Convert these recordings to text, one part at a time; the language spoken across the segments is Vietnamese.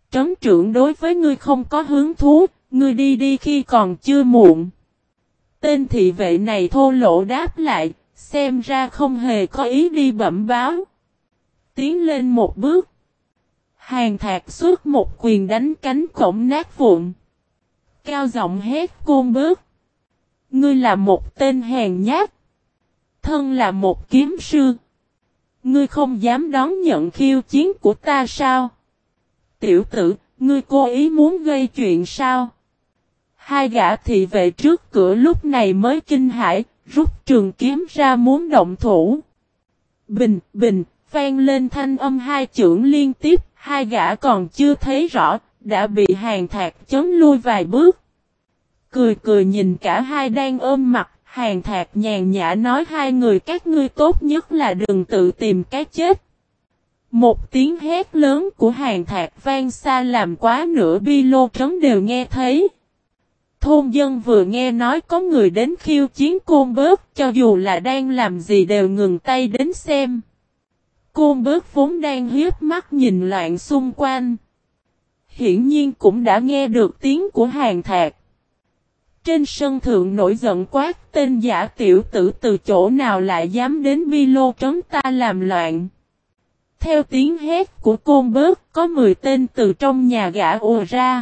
Trấn trưởng đối với ngươi không có hứng thú, ngươi đi đi khi còn chưa muộn. Tên thị vệ này thô lỗ đáp lại, xem ra không hề có ý đi bẩm báo. Tiến lên một bước. Hàn Thạc xuất một quyền đánh cánh cổng nát vụn. Cao giọng hét Côn Bớt. Ngươi là một tên hèn nhát. Thân là một kiếm sư. Ngươi không dám đón nhận khiêu chiến của ta sao? Tiểu tử, ngươi cố ý muốn gây chuyện sao? Hai gã thị vệ trước cửa lúc này mới kinh hãi, rút trường kiếm ra muốn động thủ. Bình, bình, vang lên thanh âm hai chưởng liên tiếp, hai gã còn chưa thấy rõ, đã bị Hàn Thạc chấn lui vài bước. Cười cười nhìn cả hai đang ôm mặt, Hàn Thạc nhàn nhã nói hai người các ngươi tốt nhất là đừng tự tìm cái chết. Một tiếng hét lớn của Hàn Thạc vang xa làm quá nửa bi lô trấn đều nghe thấy. Thôn dân vừa nghe nói có người đến khiêu chiến Côn Bớt, cho dù là đang làm gì đều ngừng tay đến xem. Côn Bớt vốn đang hiếp mắt nhìn loạn xung quanh. Hiển nhiên cũng đã nghe được tiếng của Hàn Thạc. Trên sân thượng nổi giận quát tên giả tiểu tử từ chỗ nào lại dám đến bi lô trấn ta làm loạn. Theo tiếng hét của Côn Bớt có 10 tên từ trong nhà gã ùa ra.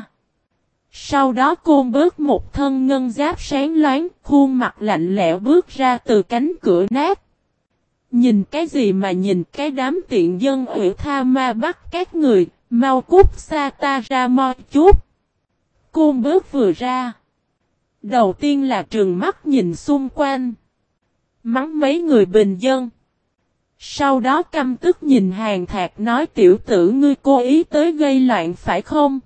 Sau đó Côn Bớt một thân ngân giáp sáng loáng, khuôn mặt lạnh lẽo bước ra từ cánh cửa nát. Nhìn cái gì mà nhìn cái đám tiện dân ủy tha ma bắt các người, mau cút xa ta ra mo chút. Côn Bớt vừa ra. Đầu tiên là trừng mắt nhìn xung quanh. Mắng mấy người bình dân. Sau đó căm tức nhìn Hàn Thạc nói tiểu tử ngươi cố ý tới gây loạn phải không?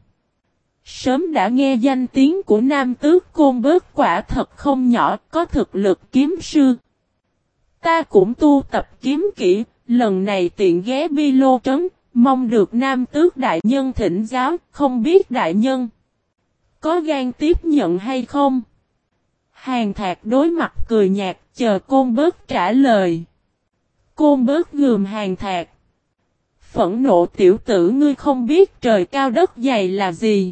Sớm đã nghe danh tiếng của nam tước Côn Bớt quả thật không nhỏ, có thực lực kiếm sư. Ta cũng tu tập kiếm kỹ, lần này tiện ghé bi lô trấn, mong được nam tước đại nhân thỉnh giáo, không biết đại nhân có gan tiếp nhận hay không? Hàn Thạc đối mặt cười nhạt chờ Côn Bớt trả lời. Côn Bớt gườm Hàn Thạc. Phẫn nộ tiểu tử ngươi không biết trời cao đất dày là gì.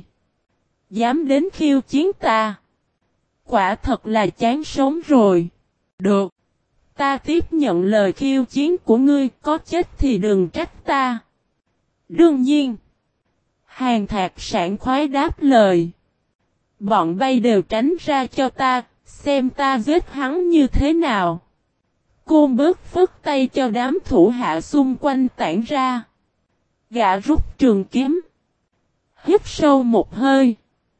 Dám đến khiêu chiến ta. Quả thật là chán sống rồi. Được. Ta tiếp nhận lời khiêu chiến của ngươi, có chết thì đừng trách ta. Đương nhiên. Hàn Thạc sảng khoái đáp lời. Bọn bay đều tránh ra cho ta, xem ta giết hắn như thế nào. Côn Bớt phất tay cho đám thủ hạ xung quanh tản ra. Gã rút trường kiếm. Hít sâu một hơi.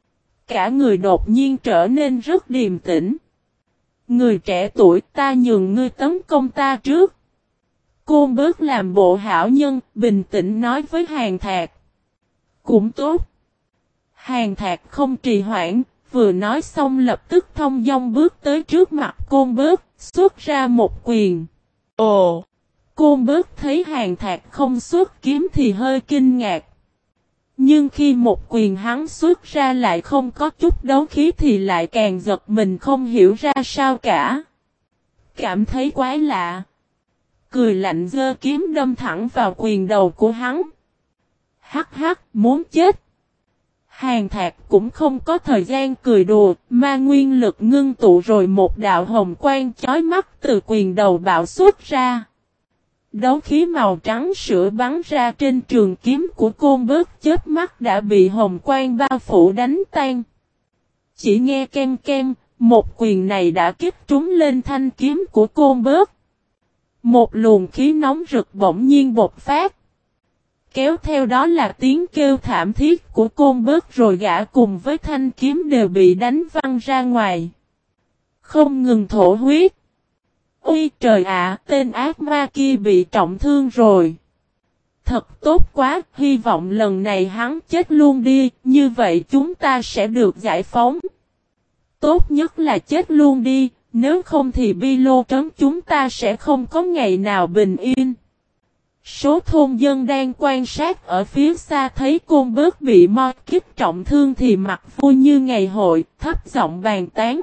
Cả người đột nhiên trở nên rất điềm tĩnh. Người trẻ tuổi ta nhường ngươi tấn công ta trước. Côn Bớt làm bộ hảo nhân, bình tĩnh nói với Hàn Thạc. Cũng tốt. Hàn Thạc không trì hoãn, vừa nói xong lập tức thông dong bước tới trước mặt Côn Bớt, xuất ra một quyền. Ồ! Côn Bớt thấy Hàn Thạc không xuất kiếm thì hơi kinh ngạc. Nhưng khi một quyền hắn xuất ra lại không có chút đấu khí thì lại càng giật mình không hiểu ra sao cả. Cảm thấy quái lạ. Cười lạnh giơ kiếm đâm thẳng vào quyền đầu của hắn. Hắc hắc, muốn chết. Hàn Thạc cũng không có thời gian cười đùa, ma nguyên lực ngưng tụ rồi một đạo hồng quang chói mắt từ quyền đầu bạo xuất ra. Đấu khí màu trắng sữa bắn ra trên trường kiếm của Côn Bớt chớp mắt đã bị hồng quang bao phủ đánh tan. Chỉ nghe ken ken, một quyền này đã kích trúng lên thanh kiếm của Côn Bớt. Một luồng khí nóng rực bỗng nhiên bộc phát. Kéo theo đó là tiếng kêu thảm thiết của Côn Bớt rồi gã cùng với thanh kiếm đều bị đánh văng ra ngoài. Không ngừng thổ huyết. Ôi trời ạ, tên ác ma kia bị trọng thương rồi. Thật tốt quá, hy vọng lần này hắn chết luôn đi, như vậy chúng ta sẽ được giải phóng. Tốt nhất là chết luôn đi, nếu không thì bi lô trấn chúng ta sẽ không có ngày nào bình yên. Số thôn dân đang quan sát ở phía xa thấy Côn Bớt bị mo kích trọng thương thì mặt vui như ngày hội, thấp giọng bàn tán.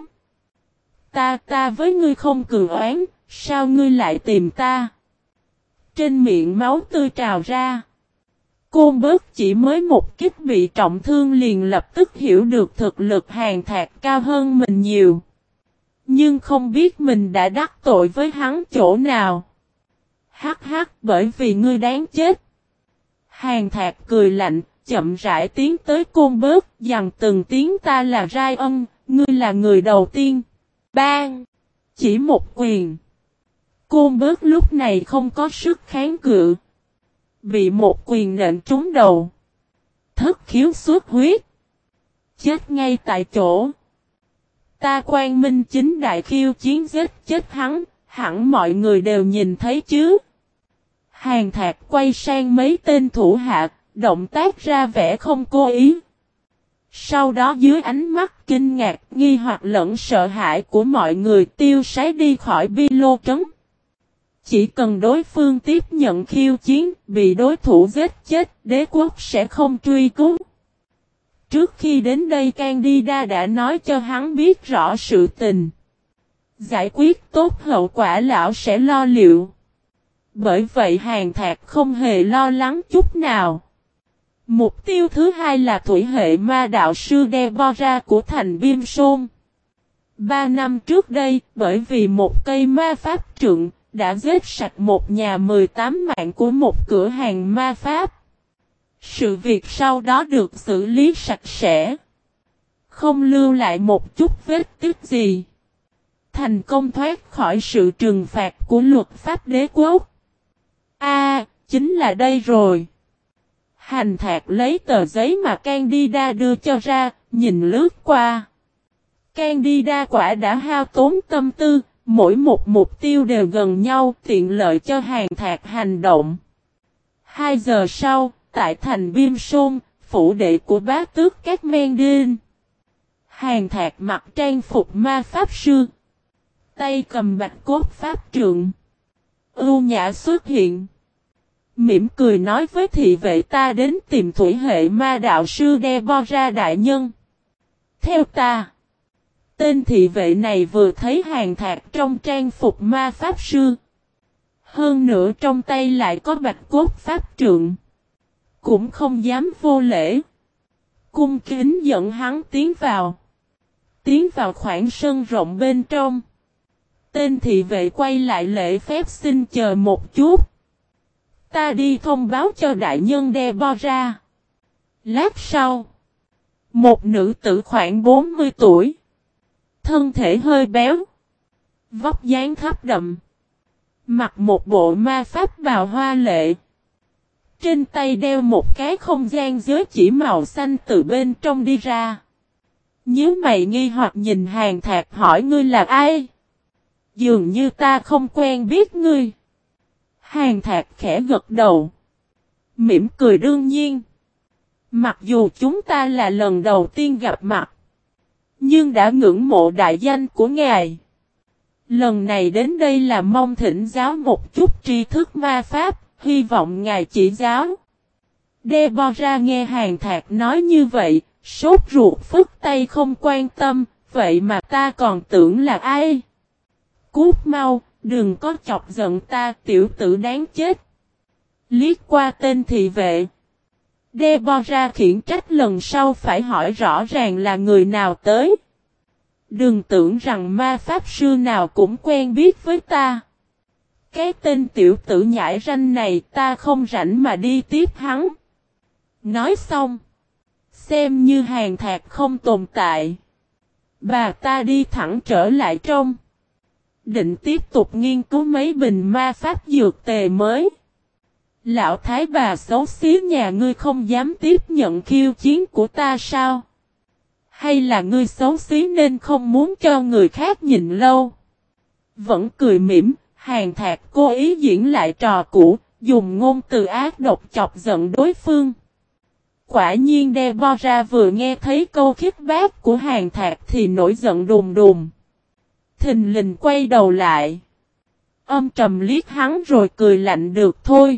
Ta với ngươi không cừu oán, sao ngươi lại tìm ta? Trên miệng máu tươi trào ra. Côn Bớt chỉ mới một kích bị trọng thương liền lập tức hiểu được thực lực Hàn Thạc cao hơn mình nhiều. Nhưng không biết mình đã đắc tội với hắn chỗ nào. Hắc hắc, bởi vì ngươi đáng chết. Hàn Thạc cười lạnh, chậm rãi tiến tới Côn Bớt, dằn từng tiếng ta là Ryan, ngươi là người đầu tiên. Bang! Chỉ một quyền. Côn Bớt lúc này không có sức kháng cự. Bị một quyền nện trúng đầu. Thất khiếu xuất huyết. Chết ngay tại chỗ. Ta Quang Minh chính đại khiêu chiến giết chết hắn, hẳn mọi người đều nhìn thấy chứ. Hàn Thạc quay sang mấy tên thủ hạ, động tác ra vẻ không cố ý. Sau đó dưới ánh mắt kinh ngạc, nghi hoặc lẫn sợ hãi của mọi người tiêu sái đi khỏi bi lô trấn. Chỉ cần đối phương tiếp nhận khiêu chiến, bị đối thủ giết chết, đế quốc sẽ không truy cứu. Trước khi đến đây Candida đã nói cho hắn biết rõ sự tình. Giải quyết tốt hậu quả lão sẽ lo liệu. Bởi vậy Hàn Thạc không hề lo lắng chút nào. Mục tiêu thứ hai là thủy hệ ma đạo sư Deborah của thành Bim Sôn. 3 năm trước đây, bởi vì một cây ma pháp trượng, đã giết sạch một nhà 18 mạng của một cửa hàng ma pháp. Sự việc sau đó được xử lý sạch sẽ. Không lưu lại một chút vết tích gì. Thành công thoát khỏi sự trừng phạt của luật pháp đế quốc. Chính là đây rồi. Hàn Thạc lấy tờ giấy mà Candida đưa cho ra, nhìn lướt qua. Candida quả đã hao tốn tâm tư, mỗi một mục tiêu đều gần nhau, tiện lợi cho Hàn Thạc hành động. 2 giờ sau, tại thành Bim Sôn, phủ đệ của bá tước các men đinh. Hàn Thạc mặc trang phục ma pháp sư. Tay cầm bạch cốt pháp trượng. Ưu nhã xuất hiện. Mỉm cười nói với thị vệ ta đến tìm thủy hệ ma đạo sư Deborah đại nhân. Theo ta. Tên thị vệ này vừa thấy Hàn Thạc trong trang phục ma pháp sư. Hơn nữa trong tay lại có bạch cốt pháp trượng. Cũng không dám vô lễ. Cung kính dẫn hắn tiến vào. Tiến vào khoảng sân rộng bên trong. Tên thị vệ quay lại lễ phép xin chờ một chút. Ta đi thông báo cho đại nhân Deborah. Lát sau. Một nữ tử khoảng 40 tuổi. Thân thể hơi béo. Vóc dáng thấp đậm. Mặc một bộ ma pháp bào hoa lệ. Trên tay đeo một cái không gian giới chỉ màu xanh từ bên trong đi ra. Nhớ mày nghi hoặc nhìn Hàn Thạc hỏi ngươi là ai? Dường như ta không quen biết ngươi. Hàn Thạc khẽ gật đầu. Mỉm cười đương nhiên. Mặc dù chúng ta là lần đầu tiên gặp mặt. Nhưng đã ngưỡng mộ đại danh của ngài. Lần này đến đây là mong thỉnh giáo một chút tri thức ma pháp. Hy vọng ngài chỉ giáo. Deborah nghe Hàn Thạc nói như vậy. Sốt ruột phức tay không quan tâm. Vậy mà ta còn tưởng là ai? Cút mau. Đừng có chọc giận ta tiểu tử đáng chết. Liếc qua tên thị vệ. Deborah khiển trách lần sau phải hỏi rõ ràng là người nào tới. Đừng tưởng rằng ma pháp sư nào cũng quen biết với ta. Cái tên tiểu tử nhãi ranh này ta không rảnh mà đi tiếp hắn. Nói xong. Xem như Hàn Thạc không tồn tại. Bà ta đi thẳng trở lại trong. Định tiếp tục nghiên cứu mấy bình ma pháp dược tề mới. Lão thái bà xấu xí nhà ngươi không dám tiếp nhận khiêu chiến của ta sao? Hay là ngươi xấu xí nên không muốn cho người khác nhìn lâu? Vẫn cười mỉm, Hàn Thạc cố ý diễn lại trò cũ, dùng ngôn từ ác độc chọc giận đối phương. Quả nhiên Deborah vừa nghe thấy câu khích bác của Hàn Thạc thì nổi giận đùng đùng. Thình lình quay đầu lại. Âm trầm liếc hắn rồi cười lạnh được thôi.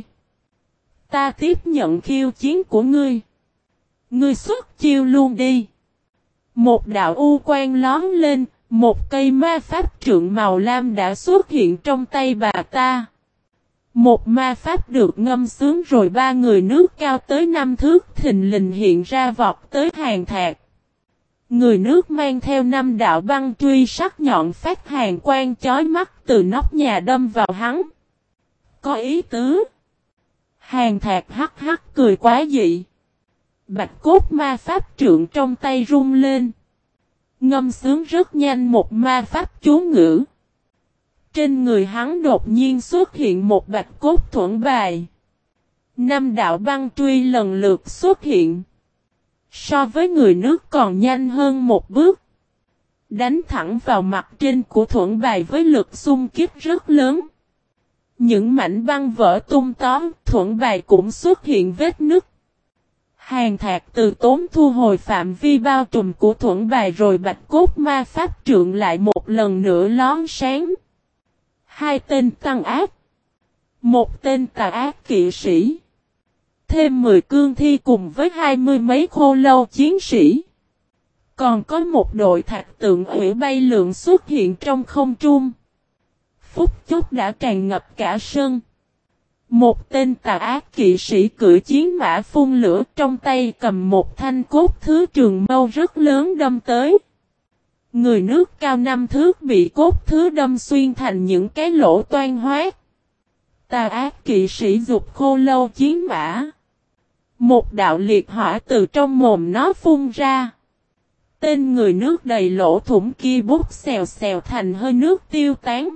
Ta tiếp nhận khiêu chiến của ngươi. Ngươi xuất chiêu luôn đi. Một đạo u quang lón lên, một cây ma pháp trượng màu lam đã xuất hiện trong tay bà ta. Một ma pháp được ngâm sướng rồi ba người nước cao tới 5 thước thình lình hiện ra vọt tới Hàn Thạc. Người nước mang theo 5 đạo băng truy sắc nhọn phát hàn quang chói mắt từ nóc nhà đâm vào hắn. Có ý tứ. Hàn Thạc hắc hắc cười quá dị. Bạch cốt ma pháp trượng trong tay rung lên. Ngâm sướng rất nhanh một ma pháp chú ngữ. Trên người hắn đột nhiên xuất hiện một bạch cốt thuẫn bài. 5 đạo băng truy lần lượt xuất hiện. So với người nước còn nhanh hơn một bước. Đánh thẳng vào mặt trên của thuẫn bài với lực xung kích rất lớn. Những mảnh băng vỡ tung tóm, thuẫn bài cũng xuất hiện vết nứt. Hàn Thạc từ tốn thu hồi phạm vi bao trùm của thuẫn bài rồi bạch cốt ma pháp trượng lại một lần nữa lón sáng. 2 tên tăng ác. 1 tên tà ác kỵ sĩ. Thêm 10 cương thi cùng với 20 mấy khô lâu chiến sĩ. Còn có một đội thạch tượng ủy bay lượn xuất hiện trong không trung. Phút chốc đã tràn ngập cả sân. Một tên tà ác kỵ sĩ cưỡi chiến mã phun lửa trong tay cầm một thanh cốt thứ trường mâu rất lớn đâm tới. Người nước cao 5 thước bị cốt thứ đâm xuyên thành những cái lỗ toan hoét. Tà ác kỵ sĩ giục khô lâu chiến mã. Một đạo liệt hỏa từ trong mồm nó phun ra. Tên người nước đầy lỗ thủng kia bút xèo xèo thành hơi nước tiêu tán.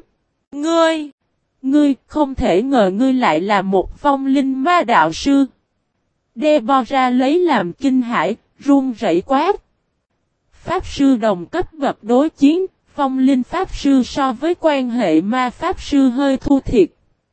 Ngươi không thể ngờ ngươi lại là một vong linh ma đạo sư. Deborah lấy làm kinh hãi, run rẩy quát. Pháp sư đồng cấp bậc đối chiến, vong linh pháp sư so với quan hệ ma pháp sư hơi thua thiệt.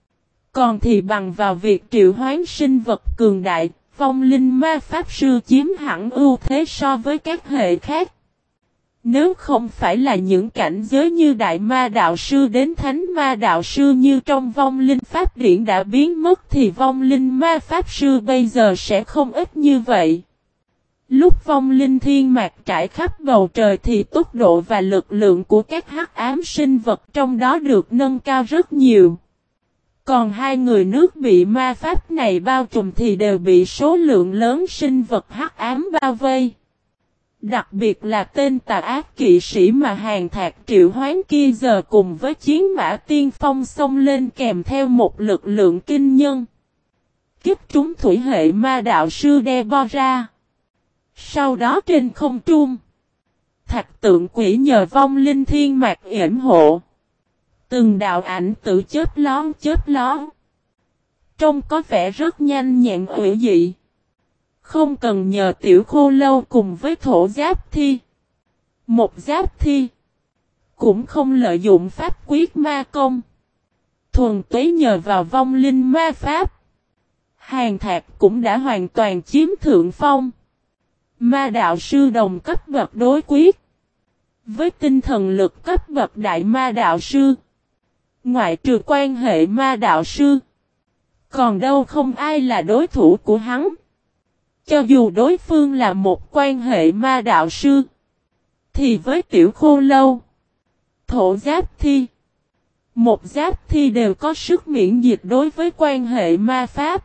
Còn thì bằng vào việc triệu hoán sinh vật cường đại, vong linh ma pháp sư chiếm hẳn ưu thế so với các hệ khác. Nếu không phải là những cảnh giới như đại ma đạo sư đến thánh ma đạo sư như trong vong linh pháp điển đã biến mất thì vong linh ma pháp sư bây giờ sẽ không ít như vậy. Lúc vong linh thiên mạc trải khắp bầu trời thì tốc độ và lực lượng của các hắc ám sinh vật trong đó được nâng cao rất nhiều. Còn 2 người nước bị ma pháp này bao trùm thì đều bị số lượng lớn sinh vật hắc ám bao vây. Đặc biệt là tên tà ác kỵ sĩ mà Hàn Thạc triệu hoán kia giờ cùng với chiến mã tiên phong xông lên kèm theo một lực lượng kinh nhân. Kích trúng thủy hệ ma đạo sư Deborah. Sau đó trên không trung, thạch tượng quỷ nhờ vong linh thiên mạc yểm hộ. Từng đạo ảnh tự chớp lón. Trông có vẻ rất nhanh nhẹn ủy dị. Không cần nhờ tiểu khô lâu cùng với thổ giáp thi. Một giáp thi. Cũng không lợi dụng pháp quyết ma công. Thuần túy nhờ vào vong linh ma pháp. Hàn Thạc cũng đã hoàn toàn chiếm thượng phong. Ma đạo sư đồng cấp bậc đối quyết. Với tinh thần lực cấp bậc đại ma đạo sư. Ngoại trừ quan hệ ma đạo sư. Còn đâu không ai là đối thủ của hắn. Cho dù đối phương là một quan hệ ma đạo sư. Thì với tiểu khô lâu. Thổ giáp thi. Một giáp thi đều có sức miễn dịch đối với quan hệ ma pháp.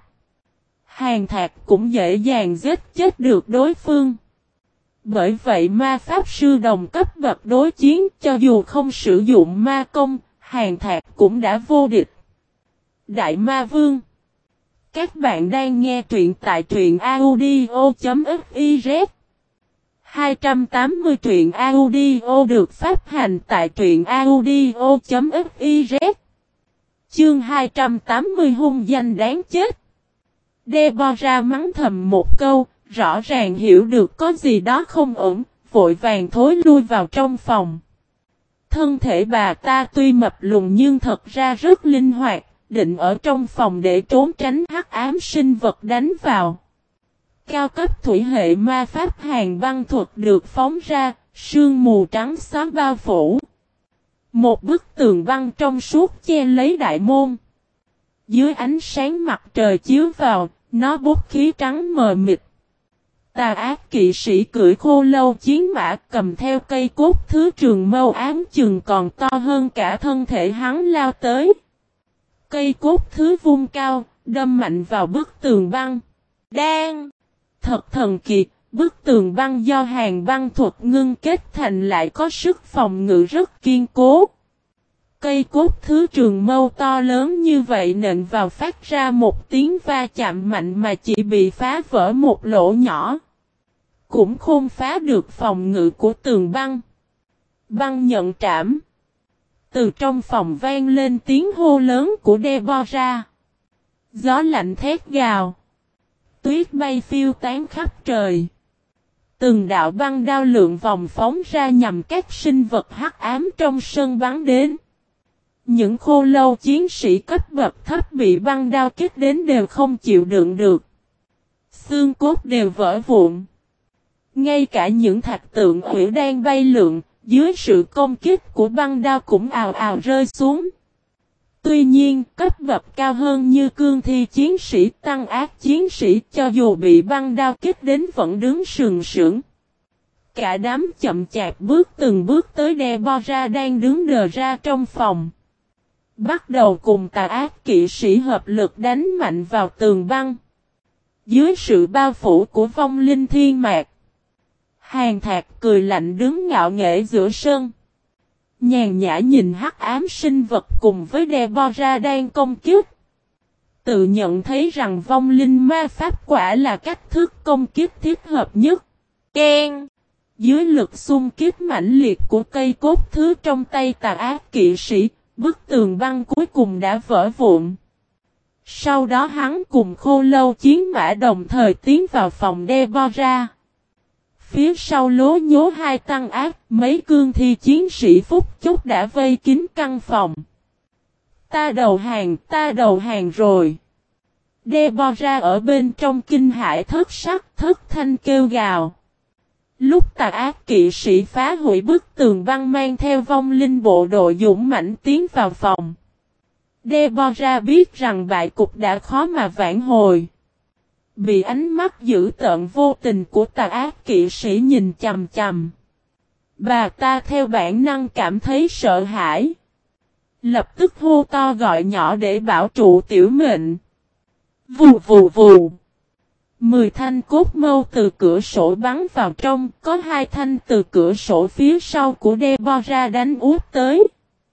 Hàn Thạc cũng dễ dàng giết chết được đối phương. Bởi vậy ma pháp sư đồng cấp bậc đối chiến cho dù không sử dụng ma công, Hàn Thạc cũng đã vô địch. Đại Ma Vương. Các bạn đang nghe truyện tại truyện audio.fiz. 280 truyện audio được phát hành tại truyện audio.fiz. Chương 280 hung danh đáng chết. Deborah mắng thầm một câu, rõ ràng hiểu được có gì đó không ổn, vội vàng thối lui vào trong phòng. Thân thể bà ta tuy mập lùn nhưng thật ra rất linh hoạt, định ở trong phòng để trốn tránh hắc ám sinh vật đánh vào. Cao cấp thủy hệ ma pháp hàn băng thuật được phóng ra, sương mù trắng xóa bao phủ. Một bức tường băng trong suốt che lấy đại môn. Dưới ánh sáng mặt trời chiếu vào, nó bốc khí trắng mờ mịt. Tà ác kỵ sĩ cưỡi khô lâu chiến mã cầm theo cây cốt thứ trường mâu ám chừng còn to hơn cả thân thể hắn lao tới. Cây cốt thứ vung cao, đâm mạnh vào bức tường băng. Đang! Thật thần kỳ, bức tường băng do hàng băng thuật ngưng kết thành lại có sức phòng ngự rất kiên cố. Cây cốt thứ trường mâu to lớn như vậy nện vào phát ra một tiếng va chạm mạnh mà chỉ bị phá vỡ một lỗ nhỏ. Cũng không phá được phòng ngự của tường băng. Băng nhận trảm. Từ trong phòng vang lên tiếng hô lớn của Deborah. Gió lạnh thét gào. Tuyết bay phiêu tán khắp trời. Từng đạo băng đao lượn vòng phóng ra nhằm các sinh vật hắc ám trong sân bắn đến. Những khô lâu chiến sĩ cấp bậc thấp bị băng đao kích đến đều không chịu đựng được. Xương cốt đều vỡ vụn. Ngay cả những thạch tượng hủy đang bay lượn, dưới sự công kích của băng đao cũng ào ào rơi xuống. Tuy nhiên, cấp bậc cao hơn như cương thi chiến sĩ, tăng ác chiến sĩ cho dù bị băng đao kích đến vẫn đứng sừng sững. Cả đám chậm chạp bước từng bước tới Deborah đang đứng đờ ra trong phòng. Bắt đầu cùng tà ác kỵ sĩ hợp lực đánh mạnh vào tường băng. Dưới sự bao phủ của vong linh thiên mạc, Hàn Thạc cười lạnh đứng ngạo nghễ giữa sân. Nhàn nhã nhìn hắc ám sinh vật cùng với Deborah đang công kích. Tự nhận thấy rằng vong linh ma pháp quả là cách thức công kích thiết hợp nhất. Keng! Dưới lực xung kích mãnh liệt của cây cốt thứ trong tay tà ác kỵ sĩ, bức tường băng cuối cùng đã vỡ vụn. Sau đó hắn cùng khô lâu chiến mã đồng thời tiến vào phòng Deborah. Phía sau lố nhố hai tăng ác, mấy cương thi chiến sĩ phút chốc đã vây kín căn phòng. Ta đầu hàng rồi. Deborah ở bên trong kinh hãi thất sắc, thất thanh kêu gào. Lúc tà ác kỵ sĩ phá hủy bức tường băng mang theo vong linh bộ đội dũng mãnh tiến vào phòng. Deborah biết rằng bại cục đã khó mà vãn hồi. Bị ánh mắt dữ tợn vô tình của tà ác kỵ sĩ nhìn chằm chằm. Bà ta theo bản năng cảm thấy sợ hãi. Lập tức hô to gọi nhỏ để bảo trụ tiểu mệnh. Vù vù vù. 10 thanh cốt mâu từ cửa sổ bắn vào trong, có 2 thanh từ cửa sổ phía sau của Deborah đánh út tới.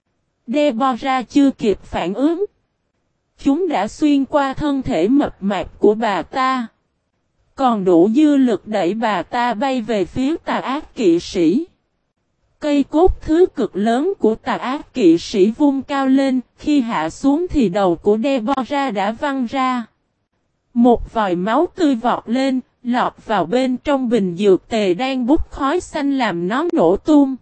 Deborah chưa kịp phản ứng. Chúng đã xuyên qua thân thể mập mạp của bà ta. Còn đủ dư lực đẩy bà ta bay về phía tà ác kỵ sĩ. Cây cốt thứ cực lớn của tà ác kỵ sĩ vung cao lên, khi hạ xuống thì đầu của Deborah đã văng ra. Một vòi máu tươi vọt lên, lọt vào bên trong bình dược tề đang bốc khói xanh làm nó nổ tung.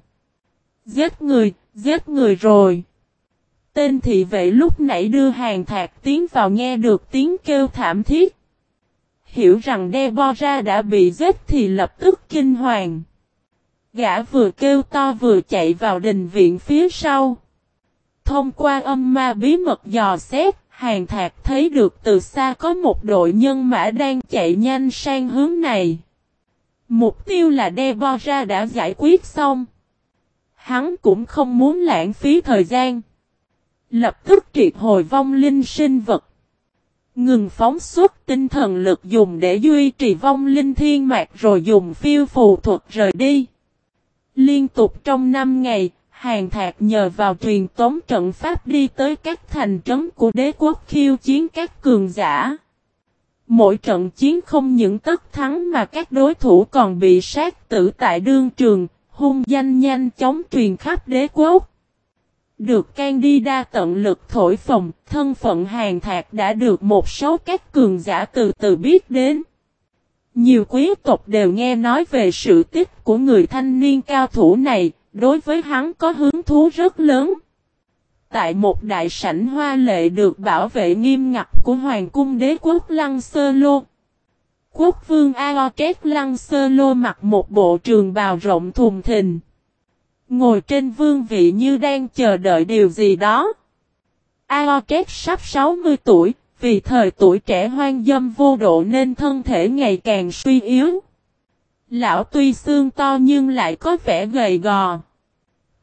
Giết người rồi. Tên thị vệ lúc nãy đưa Hàn Thạc tiến vào nghe được tiếng kêu thảm thiết. Hiểu rằng Deborah đã bị giết thì lập tức kinh hoàng. Gã vừa kêu to vừa chạy vào đình viện phía sau. Thông qua âm ma bí mật dò xét, Hàn Thạc thấy được từ xa có một đội nhân mã đang chạy nhanh sang hướng này. Mục tiêu là Deborah đã giải quyết xong. Hắn cũng không muốn lãng phí thời gian. Lập tức triệt hồi vong linh sinh vật. Ngừng phóng xuất tinh thần lực dùng để duy trì vong linh thiên mạc rồi dùng phiêu phù thuật rời đi. Liên tục trong 5 ngày, Hàn Thạc nhờ vào truyền tống trận pháp đi tới các thành trấn của đế quốc khiêu chiến các cường giả. Mỗi trận chiến không những tất thắng mà các đối thủ còn bị sát tử tại đương trường, hung danh nhanh chóng truyền khắp đế quốc. Được Candida tận lực thổi phồng, thân phận Hàn Thạc đã được một số các cường giả từ từ biết đến. Nhiều quý tộc đều nghe nói về sự tích của người thanh niên cao thủ này, đối với hắn có hứng thú rất lớn. Tại một đại sảnh hoa lệ được bảo vệ nghiêm ngặt của Hoàng cung đế quốc Lăng Sơ Lô. Quốc vương Aotrek Lăng Sơ Lô mặc một bộ trường bào rộng thùng thình. Ngồi trên vương vị như đang chờ đợi điều gì đó. Aotrek sắp 60 tuổi, vì thời tuổi trẻ hoang dâm vô độ nên thân thể ngày càng suy yếu. Lão tuy xương to nhưng lại có vẻ gầy gò.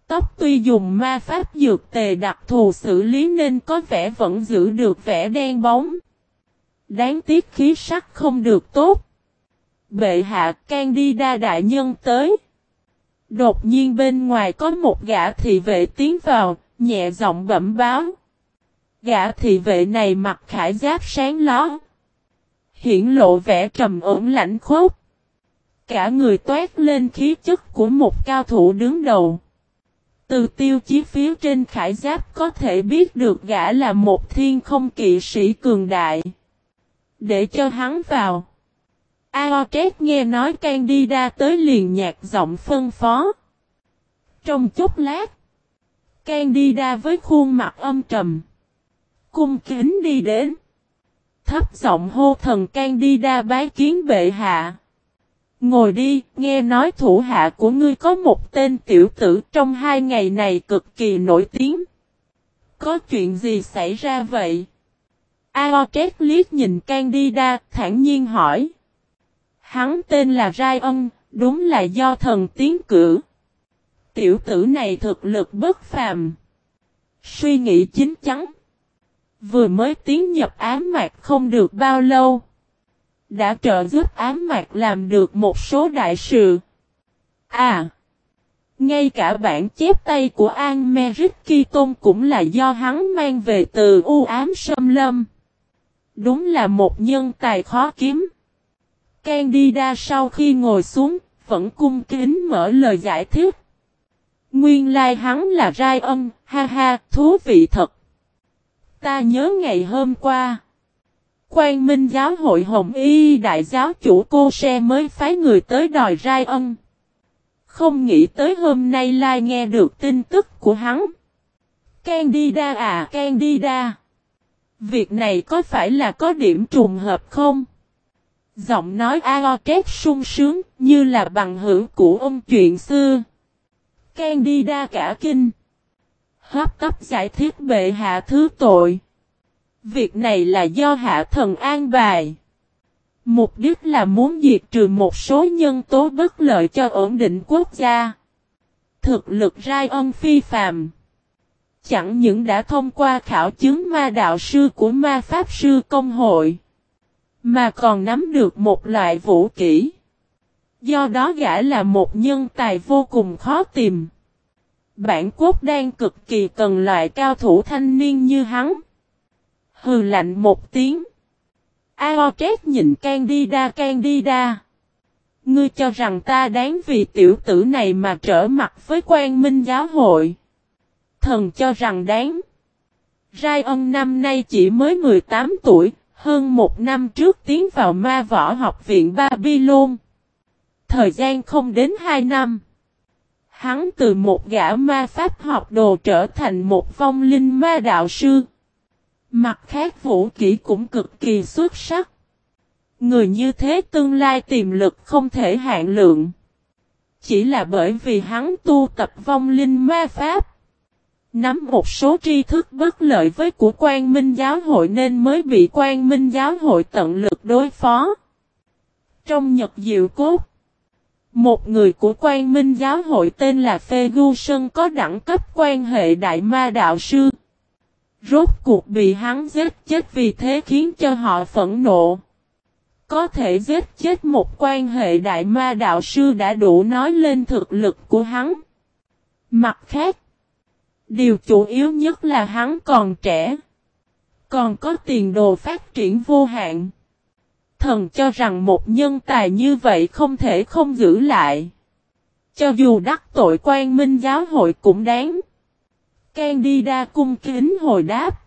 Tóc tuy dùng ma pháp dược tề đặc thù xử lý nên có vẻ vẫn giữ được vẻ đen bóng. Đáng tiếc khí sắc không được tốt. Bệ hạ, Candida đại nhân tới. Đột nhiên bên ngoài có một gã thị vệ tiến vào, nhẹ giọng bẩm báo. Gã thị vệ này mặc khải giáp sáng ló, hiển lộ vẻ trầm ổn lãnh khốc. Cả người toát lên khí chất của một cao thủ đứng đầu. Từ tiêu chí phía trên khải giáp có thể biết được gã là một thiên không kỵ sĩ cường đại. Để cho hắn vào. Aotrek nghe nói Candida tới liền nhạt giọng phân phó. Trong chốc lát, Candida với khuôn mặt âm trầm, cung kính đi đến. Thấp giọng hô thần Candida bái kiến bệ hạ. Ngồi đi, nghe nói thủ hạ của ngươi có một tên tiểu tử trong 2 ngày này cực kỳ nổi tiếng. Có chuyện gì xảy ra vậy? Aotrek liếc nhìn Candida, thản nhiên hỏi. Hắn tên là Ryan, đúng là do thần tiến cử. Tiểu tử này thực lực bất phàm. Suy nghĩ chín chắn. Vừa mới tiến nhập ám mạc không được bao lâu. Đã trợ giúp ám mạc làm được một số đại sự. Ngay cả bản chép tay của An-Meric Kiton cũng là do hắn mang về từ u ám xâm lâm. Đúng là một nhân tài khó kiếm. Candida sau khi ngồi xuống, vẫn cung kính mở lời giải thích. Nguyên lai hắn là Ryan, ha ha, thú vị thật. Ta nhớ ngày hôm qua, Quang Minh giáo hội Hồng Y đại giáo chủ cô Se mới phái người tới đòi Ryan. Không nghĩ tới hôm nay lại nghe được tin tức của hắn. Candida à Candida, việc này có phải là có điểm trùng hợp không? Giọng nói Aotrek sung sướng như là bằng hữu của ông chuyện xưa. Candida cả kinh. Hấp tấp giải thích bệ hạ thứ tội. Việc này là do hạ thần an bài. Mục đích là muốn diệt trừ một số nhân tố bất lợi cho ổn định quốc gia. Thực lực Ryan phi phàm. Chẳng những đã thông qua khảo chứng ma đạo sư của ma pháp sư công hội, mà còn nắm được một loại vũ kỹ. Do đó gã là một nhân tài vô cùng khó tìm. Bản quốc đang cực kỳ cần loại cao thủ thanh niên như hắn. Hừ lạnh một tiếng. Aotrek nhìn Candida. Ngươi cho rằng ta đáng vì tiểu tử này mà trở mặt với Quang Minh giáo hội? Thần cho rằng đáng. Ryan năm nay chỉ mới 18 tuổi, hơn 1 năm trước tiến vào ma võ học viện Babylon. Thời gian không đến 2 năm. Hắn từ một gã ma pháp học đồ trở thành một vong linh ma đạo sư. Mặt khác vũ kỹ cũng cực kỳ xuất sắc. Người như thế tương lai tiềm lực không thể hạn lượng. Chỉ là bởi vì hắn tu tập vong linh ma pháp, nắm một số tri thức bất lợi với của Quang Minh giáo hội nên mới bị Quang Minh giáo hội tận lực đối phó. Trong Nhật Diệu Cốt, một người của Quang Minh giáo hội tên là Ferguson có đẳng cấp quan hệ đại ma đạo sư. Rốt cuộc bị hắn giết chết, vì thế khiến cho họ phẫn nộ. Có thể giết chết một quan hệ đại ma đạo sư đã đủ nói lên thực lực của hắn. Mặt khác, điều chủ yếu nhất là hắn còn trẻ, còn có tiền đồ phát triển vô hạn. Thần cho rằng một nhân tài như vậy không thể không giữ lại. Cho dù đắc tội Quang Minh giáo hội cũng đáng. Candida cung kính hồi đáp.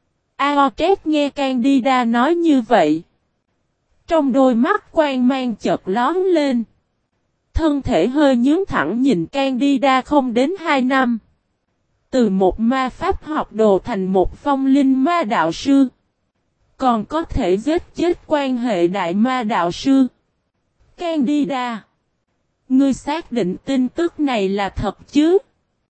Aotrek nghe Candida nói như vậy, trong đôi mắt quang mang chợt lóe lên. Thân thể hơi nhướng thẳng nhìn Candida không đến 2 năm. Từ một ma pháp học đồ thành một vong linh ma đạo sư. Còn có thể giết chết quan hệ đại ma đạo sư. Candida, ngươi xác định tin tức này là thật chứ?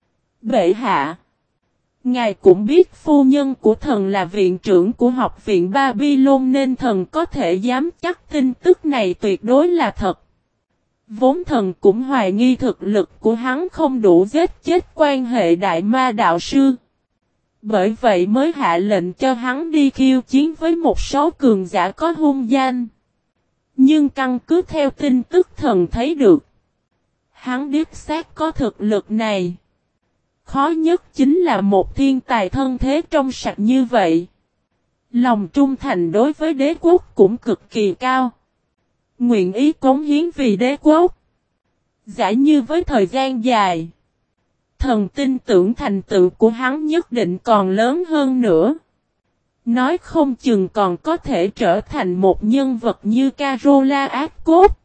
Bệ hạ, ngài cũng biết phu nhân của thần là viện trưởng của học viện Babylon nên thần có thể dám chắc tin tức này tuyệt đối là thật. Vốn thần cũng hoài nghi thực lực của hắn không đủ giết chết quan hệ đại ma đạo sư. Bởi vậy mới hạ lệnh cho hắn đi khiêu chiến với một số cường giả có hung danh. Nhưng căn cứ theo tin tức thần thấy được, hắn đích xác có thực lực này. Khó nhất chính là một thiên tài thân thế trong sạch như vậy. Lòng trung thành đối với đế quốc cũng cực kỳ cao. Nguyện ý cống hiến vì đế quốc. Giả như với thời gian dài, thần tin tưởng thành tựu của hắn nhất định còn lớn hơn nữa. Nói không chừng còn có thể trở thành một nhân vật như Carola Ascot.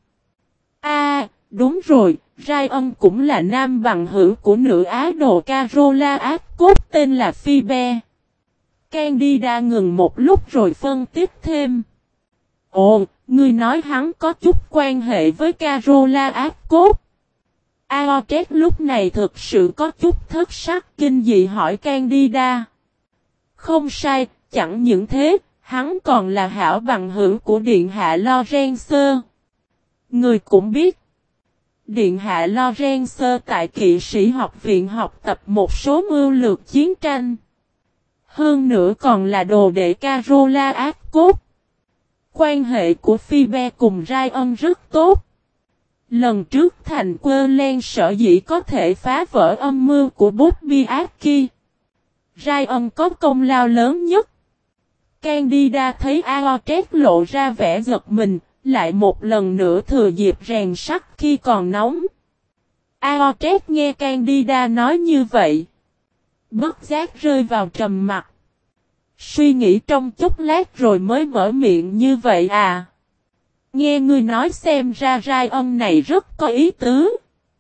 Đúng rồi, Ryan cũng là nam bằng hữu của nữ Á đồ Carola Ascot tên là Phoebe. Candida ngừng một lúc rồi phân tích thêm. Ồ, ngươi nói hắn có chút quan hệ với Carola Ascot. Aotrek lúc này thực sự có chút thất sắc kinh dị hỏi Candida. Không sai, chẳng những thế, hắn còn là hảo bằng hữu của Điện hạ Lorenzo. Người cũng biết, Điện hạ Lorenzo tại kỵ sĩ học viện học tập một số mưu lược chiến tranh. Hơn nữa còn là đồ đệ Carola Ascot. Quan hệ của Phoebe cùng Ryan rất tốt. Lần trước thành Querlen sở dĩ có thể phá vỡ âm mưu của Bobby Aki. Ryan có công lao lớn nhất. Candida thấy Aotrek lộ ra vẻ giật mình, lại một lần nữa thừa dịp rèn sắt khi còn nóng. Aotrek nghe Candida nói như vậy, bất giác rơi vào trầm mặc. Suy nghĩ trong chốc lát rồi mới mở miệng như vậy à. Nghe ngươi nói xem ra Ryan này rất có ý tứ.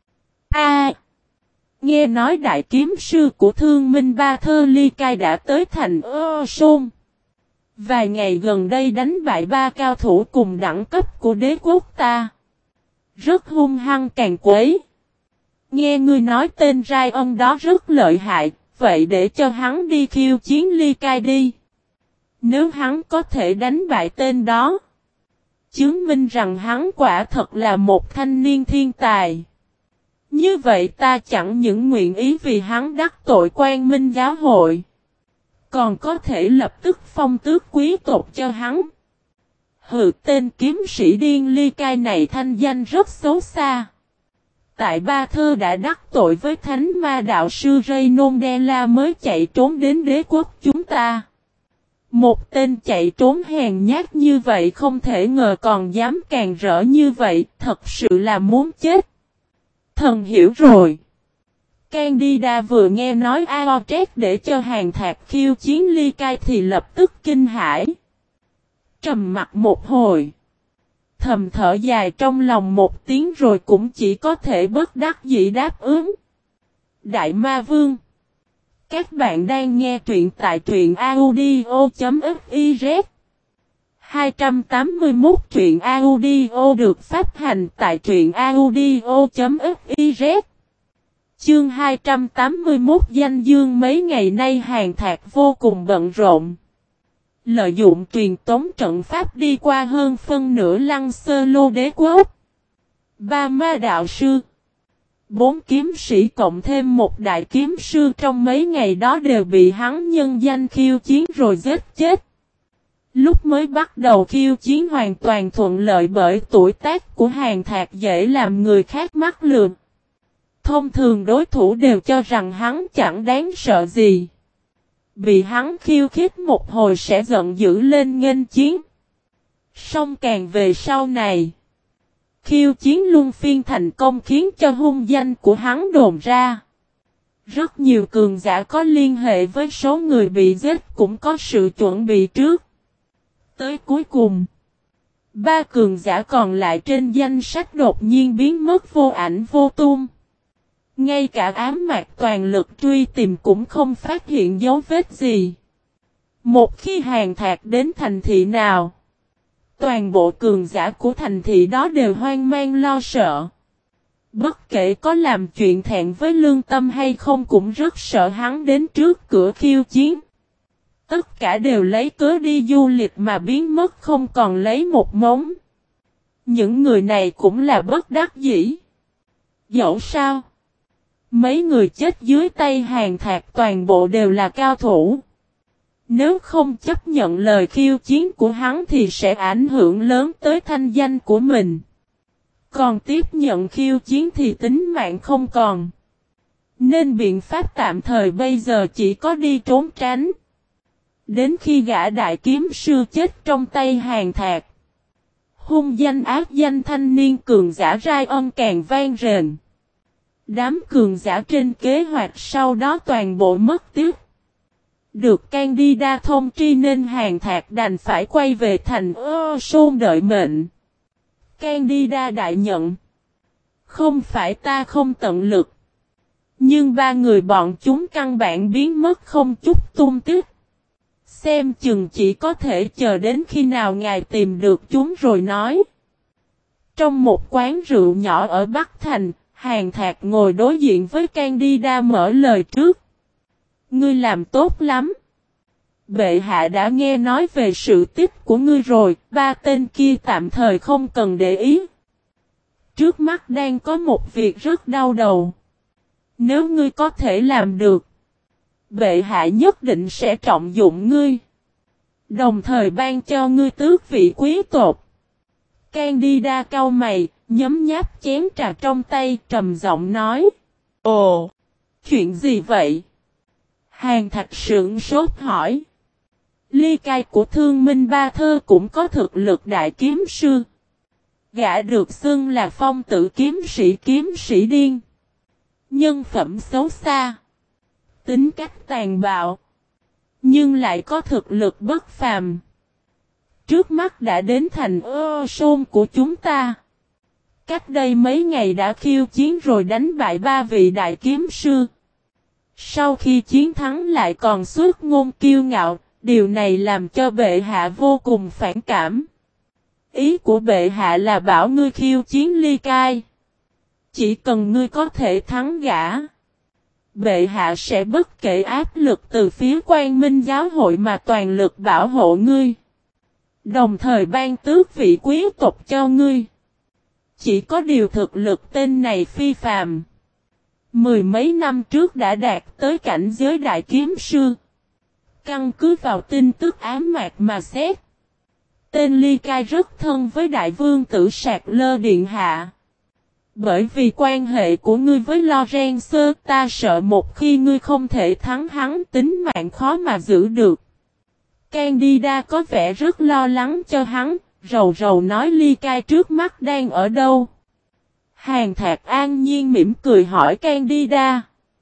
Nghe nói đại kiếm sư của thương minh Ba Thơ Ly Cai đã tới thành Sôn. Vài ngày gần đây đánh bại 3 cao thủ cùng đẳng cấp của đế quốc ta. Rất hung hăng càng quấy. Nghe ngươi nói tên Ryan đó rất lợi hại, vậy để cho hắn đi khiêu chiến Ly Cai đi. Nếu hắn có thể đánh bại tên đó, chứng minh rằng hắn quả thật là một thanh niên thiên tài. Như vậy ta chẳng những nguyện ý vì hắn đắc tội Quan Minh giáo hội, còn có thể lập tức phong tước quý tộc cho hắn. Tên kiếm sĩ điên Ly Cai này thanh danh rất xấu xa. Tại Ba Thơ đã đắc tội với thánh ma đạo sư Raynondela mới chạy trốn đến đế quốc chúng ta. Một tên chạy trốn hèn nhát như vậy không thể ngờ còn dám càng rỡ như vậy, thật sự là muốn chết. Thần hiểu rồi. Candida vừa nghe nói Aotrek để cho Hàng Thạc khiêu chiến Ly Cai thì lập tức kinh hãi. Trầm mặt một hồi, thầm thở dài trong lòng một tiếng rồi cũng chỉ có thể bất đắc dĩ đáp ứng. Đại Ma Vương, các bạn đang nghe truyện tại truyện audio.fiz. 281 truyện audio được phát hành tại truyện audio.fiz. Chương 281 danh dương mấy ngày nay Hàng Thạc vô cùng bận rộn. Lợi dụng truyền tống trận pháp đi qua hơn phân nửa Lăng Sơ Lô đế quốc. 3 ma đạo sư, 4 kiếm sĩ cộng thêm một đại kiếm sư trong mấy ngày đó đều bị hắn nhân danh khiêu chiến rồi giết chết. Lúc mới bắt đầu khiêu chiến hoàn toàn thuận lợi bởi tuổi tác của Hàng Thạc dễ làm người khác mắc lừa. Thông thường đối thủ đều cho rằng hắn chẳng đáng sợ gì. Bị hắn khiêu khích một hồi sẽ giận dữ lên nghênh chiến. Song càng về sau này, khiêu chiến luân phiên thành công khiến cho hung danh của hắn đồn ra. Rất nhiều cường giả có liên hệ với số người bị giết cũng có sự chuẩn bị trước. Tới cuối cùng, 3 cường giả còn lại trên danh sách đột nhiên biến mất vô ảnh vô tung. Ngay cả ám mạc toàn lực truy tìm cũng không phát hiện dấu vết gì. Một khi Hàng Thạc đến thành thị nào, toàn bộ cường giả của thành thị đó đều hoang mang lo sợ. Bất kể có làm chuyện thẹn với lương tâm hay không cũng rất sợ hắn đến trước cửa khiêu chiến. Tất cả đều lấy cớ đi du lịch mà biến mất không còn lấy một mống. Những người này cũng là bất đắc dĩ. Dẫu sao, mấy người chết dưới tay Hàn Thạc toàn bộ đều là cao thủ. Nếu không chấp nhận lời khiêu chiến của hắn thì sẽ ảnh hưởng lớn tới thanh danh của mình. Còn tiếp nhận khiêu chiến thì tính mạng không còn. Nên biện pháp tạm thời bây giờ chỉ có đi trốn tránh. Đến khi gã đại kiếm sư chết trong tay Hàn Thạc, hung danh ác danh thanh niên cường giả Rai Ân càng vang rền. Đám cường giả trên kế hoạch sau đó toàn bộ mất tiếc. Được Candida thông tri nên Hàn Thạc đành phải quay về thành Sơn đợi mệnh. Candida đại nhận. Không phải ta không tận lực. Nhưng ba người bọn chúng căn bản biến mất không chút tung tích. Xem chừng chỉ có thể chờ đến khi nào ngài tìm được chúng rồi nói. Trong một quán rượu nhỏ ở Bắc Thành, Hàn Thạc ngồi đối diện với Candida mở lời trước. Ngươi làm tốt lắm. Bệ hạ đã nghe nói về sự tích của ngươi rồi, ba tên kia tạm thời không cần để ý. Trước mắt đang có một việc rất đau đầu. Nếu ngươi có thể làm được, bệ hạ nhất định sẽ trọng dụng ngươi. Đồng thời ban cho ngươi tước vị quý tộc. Candida cau mày, nhấm nháp chén trà trong tay, trầm giọng nói. Ồ, chuyện gì vậy? Hàn Thạc sững sốt hỏi. Ly Cai của Thương Minh Ba Thơ cũng có thực lực đại kiếm sư. Gã được xưng là phong tử kiếm sĩ điên. Nhân phẩm xấu xa. Tính cách tàn bạo. Nhưng lại có thực lực bất phàm. Trước mắt đã đến thành Sơn của chúng ta. Cách đây mấy ngày đã khiêu chiến rồi đánh bại ba vị đại kiếm sư. Sau khi chiến thắng lại còn xuất ngôn kiêu ngạo. Điều này làm cho bệ hạ vô cùng phản cảm. Ý của bệ hạ là bảo ngươi khiêu chiến Ly Cai. Chỉ cần ngươi có thể thắng gã, bệ hạ sẽ bất kể áp lực từ phía Quan Minh giáo hội mà toàn lực bảo hộ ngươi. Đồng thời ban tước vị quý tộc cho ngươi. Chỉ có điều thực lực tên này phi phàm. Mười mấy năm trước đã đạt tới cảnh giới đại kiếm sư. Căn cứ vào tin tức ám mạc mà xét. Tên Ly Cai rất thân với đại vương tử Sạc Lơ Điện Hạ. Bởi vì quan hệ của ngươi với Lorenzo, ta sợ một khi ngươi không thể thắng hắn tính mạng khó mà giữ được. Candida có vẻ rất lo lắng cho hắn, rầu rầu nói Ly Cai trước mắt đang ở đâu. Hàn Thạc an nhiên mỉm cười hỏi Candida.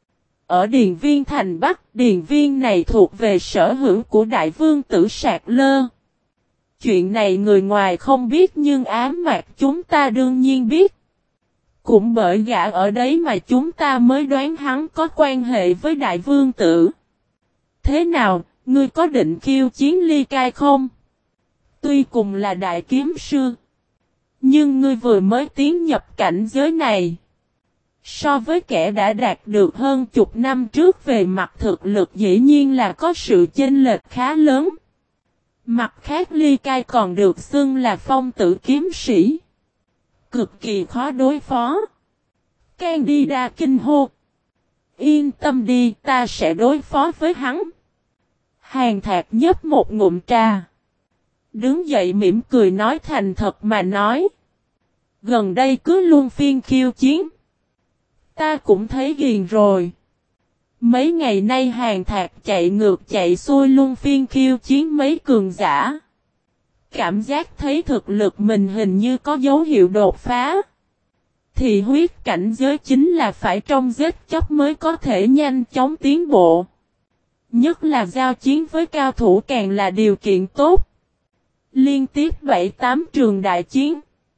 Ở Điền Viên thành Bắc, Điền Viên này thuộc về sở hữu của đại vương tử Sạc Lơ. Chuyện này người ngoài không biết nhưng ám mạc chúng ta đương nhiên biết. Cũng bởi gã ở đấy mà chúng ta mới đoán hắn có quan hệ với đại vương tử. Thế nào, ngươi có định khiêu chiến Ly Cai không? Tuy cùng là đại kiếm sư, nhưng ngươi vừa mới tiến nhập cảnh giới này. So với kẻ đã đạt được hơn chục năm trước về mặt thực lực dĩ nhiên là có sự chênh lệch khá lớn. Mặt khác Ly Cai còn được xưng là phong tử kiếm sĩ. Cực kỳ khó đối phó. Candida kinh hô. Yên tâm đi, ta sẽ đối phó với hắn. Hàn Thạc nhấp một ngụm trà. Đứng dậy mỉm cười nói thành thật mà nói. Gần đây cứ luân phiên khiêu chiến. Ta cũng thấy ghiền rồi. Mấy ngày nay Hàn Thạc chạy ngược chạy xuôi luân phiên khiêu chiến mấy cường giả. Cảm giác thấy thực lực mình hình như có dấu hiệu đột phá. Thì huyết cảnh giới chính là phải trong giết chóc mới có thể nhanh chóng tiến bộ. Nhất là giao chiến với cao thủ càng là điều kiện tốt. Liên tiếp 7-8 trường đại chiến.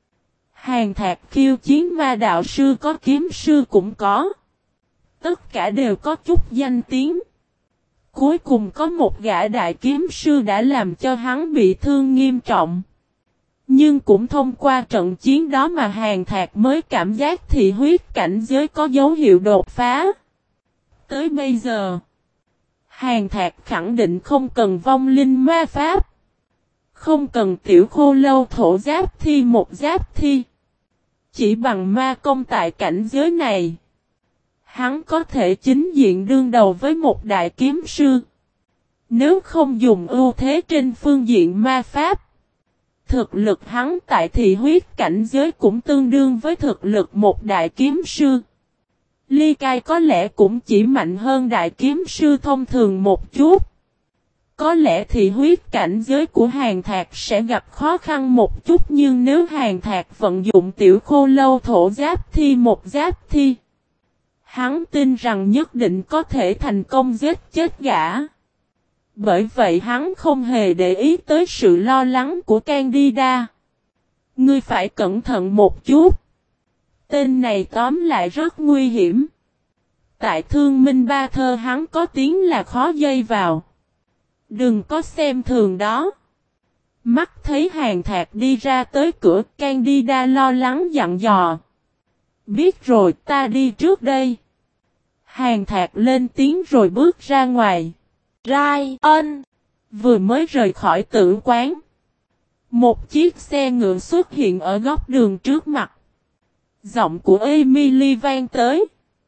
Hàn Thạc khiêu chiến ma đạo sư có kiếm sư cũng có. Tất cả đều có chút danh tiếng. Cuối cùng có một gã đại kiếm sư đã làm cho hắn bị thương nghiêm trọng. Nhưng cũng thông qua trận chiến đó mà Hàn Thạc mới cảm giác thị huyết cảnh giới có dấu hiệu đột phá. Tới bây giờ, Hàn Thạc khẳng định không cần vong linh ma pháp. Không cần tiểu khô lâu thổ giáp thi một giáp thi. Chỉ bằng ma công tại cảnh giới này, hắn có thể chính diện đương đầu với một đại kiếm sư. Nếu không dùng ưu thế trên phương diện ma pháp, thực lực hắn tại thị huyết cảnh giới cũng tương đương với thực lực một đại kiếm sư. Ly Cai có lẽ cũng chỉ mạnh hơn đại kiếm sư thông thường một chút. Có lẽ thị huyết cảnh giới của Hàn Thạc sẽ gặp khó khăn một chút, nhưng nếu Hàn Thạc vận dụng tiểu khô lâu thổ giáp thi một giáp thi, hắn tin rằng nhất định có thể thành công giết chết gã. Bởi vậy hắn không hề để ý tới sự lo lắng của Candida. Ngươi phải cẩn thận một chút. Tên này tóm lại rất nguy hiểm. Tại Thương Minh Ba Thơ hắn có tiếng là khó dây vào. Đừng có xem thường đó. Mắt thấy Hàn Thạc đi ra tới cửa, Candida lo lắng dặn dò. Biết rồi, ta đi trước đây. Hàn Thạc lên tiếng rồi bước ra ngoài. Ryan vừa mới rời khỏi tử quán. Một chiếc xe ngựa xuất hiện ở góc đường trước mặt. Giọng của Emily vang tới.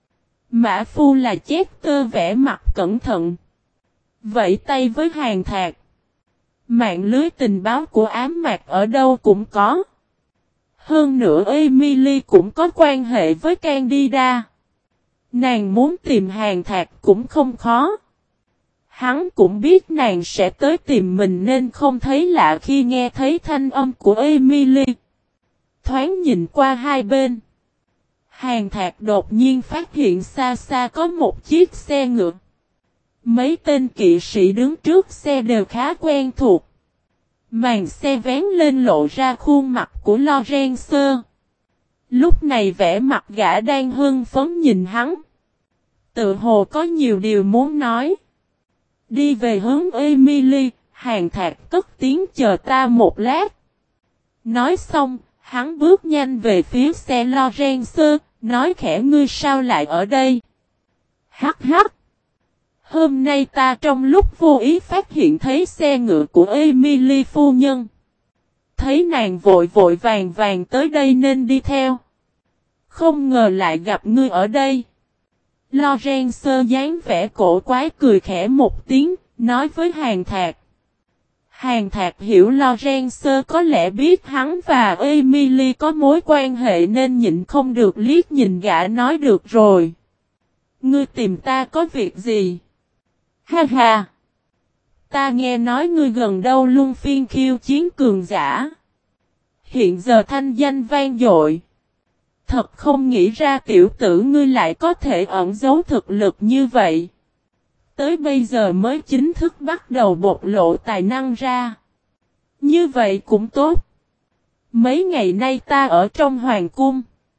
Mã phu là Chester vẻ mặt cẩn thận. Vẫy tay với Hàn Thạc. Mạng lưới tình báo của ám mạc ở đâu cũng có. Hơn nữa Emily cũng có quan hệ với Candida. Nàng muốn tìm Hàn Thạc cũng không khó. Hắn cũng biết nàng sẽ tới tìm mình nên không thấy lạ khi nghe thấy thanh âm của Emily. Thoáng nhìn qua hai bên. Hàn Thạc đột nhiên phát hiện xa xa có một chiếc xe ngựa. Mấy tên kỵ sĩ đứng trước xe đều khá quen thuộc. Màn xe vén lên lộ ra khuôn mặt của Lorenzo. Lúc này vẻ mặt gã đang hưng phấn nhìn hắn. Tự hồ có nhiều điều muốn nói. Đi về hướng Emily, Hàn Thạc cất tiếng chờ ta một lát. Nói xong, hắn bước nhanh về phía xe Lorenzo, nói khẽ ngươi sao lại ở đây? Hắc hắc. Hôm nay ta trong lúc vô ý phát hiện thấy xe ngựa của Emily phu nhân. Thấy nàng vội vội vàng vàng tới đây nên đi theo. Không ngờ lại gặp ngươi ở đây. Lorenzo dáng vẻ cổ quái cười khẽ một tiếng, nói với Hàn Thạc. Hàn Thạc hiểu Lorenzo có lẽ biết hắn và Emily có mối quan hệ nên nhịn không được liếc nhìn gã nói được rồi. Ngươi tìm ta có việc gì? Ha ha! Ta nghe nói ngươi gần đâu luôn phiên khiêu chiến cường giả. Hiện giờ thanh danh vang dội. Thật không nghĩ ra tiểu tử ngươi lại có thể ẩn giấu thực lực như vậy. Tới bây giờ mới chính thức bắt đầu bộc lộ tài năng ra. Như vậy cũng tốt. Mấy ngày nay ta ở trong hoàng cung.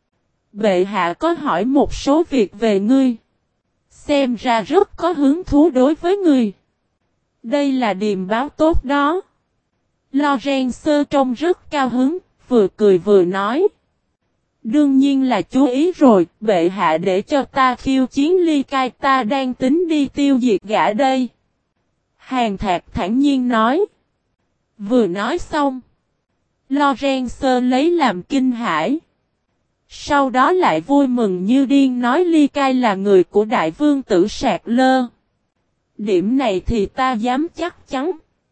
Bệ hạ có hỏi một số việc về ngươi. Xem ra rất có hứng thú đối với ngươi. Đây là điềm báo tốt đó. Lorenzo trông rất cao hứng, vừa cười vừa nói. Đương nhiên là chú ý rồi, bệ hạ để cho ta khiêu chiến Ly Cai, ta đang tính đi tiêu diệt gã đây. Hàn Thạc thản nhiên nói. Vừa nói xong, Lorenzo lấy làm kinh hãi. Sau đó lại vui mừng như điên nói Ly Cai là người của đại vương tử Sạc Lơ. Điểm này thì ta dám chắc chắn.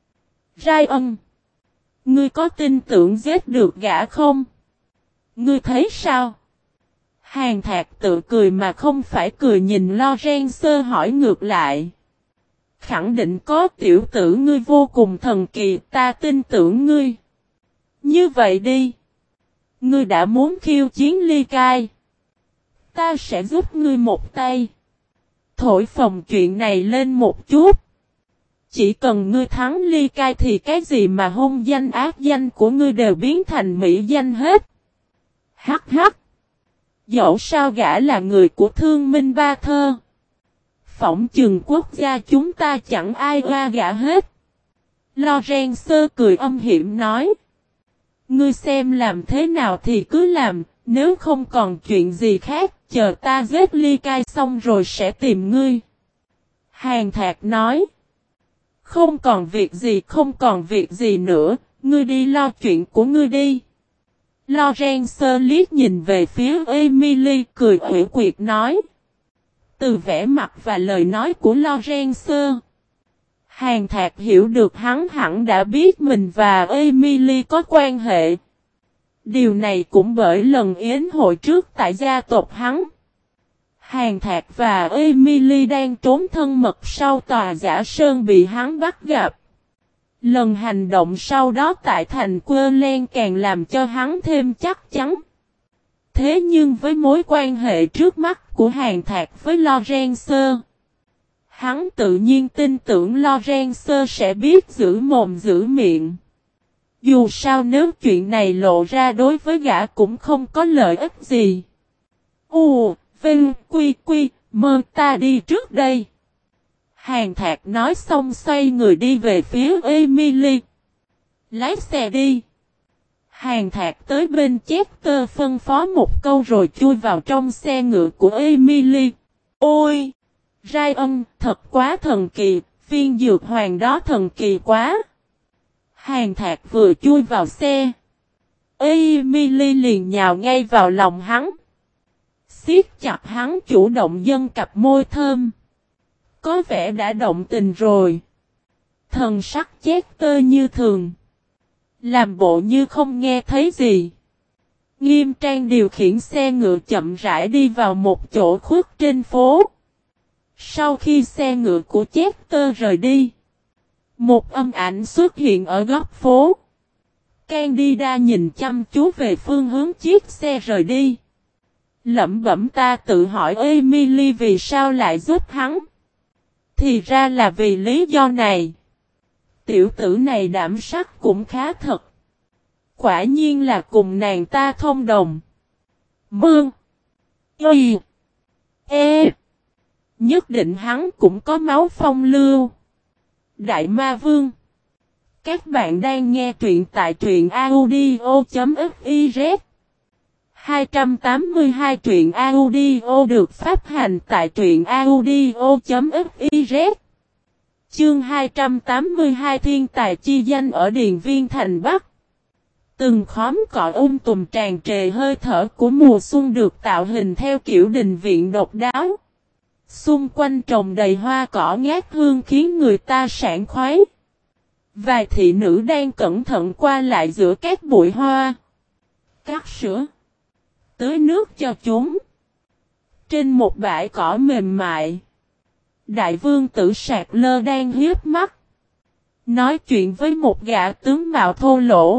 Ryan, ngươi có tin tưởng giết được gã không? Ngươi thấy sao? Hàn Thạc tự cười mà không phải cười nhìn Lorenzo hỏi ngược lại. Khẳng định có tiểu tử ngươi vô cùng thần kỳ, ta tin tưởng ngươi. Như vậy đi. Ngươi đã muốn khiêu chiến Ly Cai. Ta sẽ giúp ngươi một tay. Thổi phồng chuyện này lên một chút. Chỉ cần ngươi thắng Ly Cai thì cái gì mà hung danh ác danh của ngươi đều biến thành mỹ danh hết. Hắc hắc. Dẫu sao gã là người của Thương Minh Ba Thơ. Phỏng chừng quốc gia chúng ta chẳng ai oa gã hết. Lorenzo cười âm hiểm nói. Ngươi xem làm thế nào thì cứ làm, nếu không còn chuyện gì khác, chờ ta giết Ly Cai xong rồi sẽ tìm ngươi. Hàn Thạc nói. Không còn việc gì nữa, Ngươi đi lo chuyện của ngươi đi. Lorenzo liếc nhìn về phía Emily cười ủy quyệt nói. Từ vẻ mặt và lời nói của Lorenzo, Hàn Thạc hiểu được hắn hẳn đã biết mình và Emily có quan hệ. Điều này cũng bởi lần yến hội trước tại gia tộc hắn. Hàn Thạc và Emily đang trốn thân mật sau tòa giả sơn bị hắn bắt gặp. Lần hành động sau đó tại thành Quơ Len càng làm cho hắn thêm chắc chắn. Thế nhưng với mối quan hệ trước mắt của Hàn Thạc với Lorenzo, hắn tự nhiên tin tưởng Lorenzo sẽ biết giữ mồm giữ miệng. Dù sao nếu chuyện này lộ ra đối với gã cũng không có lợi ích gì. Vinh, Quy, mơ ta đi trước đây. Hàn Thạc nói xong xoay người đi về phía Emily. Lái xe đi. Hàn Thạc tới bên Chester phân phó một câu rồi chui vào trong xe ngựa của Emily. Ôi! Ryan, thật quá thần kỳ, viên dược hoàng đó thần kỳ quá. Hàn Thạc vừa chui vào xe, Emily liền nhào ngay vào lòng hắn. Siết chặt hắn chủ động dâng cặp môi thơm. Có vẻ đã động tình rồi. Thần sắc Chester như thường. Làm bộ như không nghe thấy gì. Nghiêm trang điều khiển xe ngựa chậm rãi đi vào một chỗ khuất trên phố. Sau khi xe ngựa của Chester rời đi, một âm ảnh xuất hiện ở góc phố. Candida nhìn chăm chú về phương hướng chiếc xe rời đi. Lẩm bẩm ta tự hỏi Emily vì sao lại giúp hắn. Thì ra là vì lý do này. Tiểu tử này đảm sắc cũng khá thật. Quả nhiên là cùng nàng ta thông đồng. Mương. Y. E. Nhất định hắn cũng có máu phong lưu. Đại Ma Vương. Các bạn đang nghe truyện tại truyện audio.fiz. 282 truyện audio được phát hành tại truyện audio.fiz. Chương 282 thiên tài chi danh ở Điền Viên thành Bắc. Từng khóm cỏ tùm tràn trề hơi thở của mùa xuân được tạo hình theo kiểu đình viện độc đáo. Xung quanh trồng đầy hoa cỏ ngát hương khiến người ta sảng khoái. Vài thị nữ đang cẩn thận qua lại giữa các bụi hoa. Cắt sữa. Tưới nước cho chúng. Trên một bãi cỏ mềm mại, Đại vương tử Sạc Lơ đang hiếp mắt. Nói chuyện với một gã tướng mạo thô lỗ.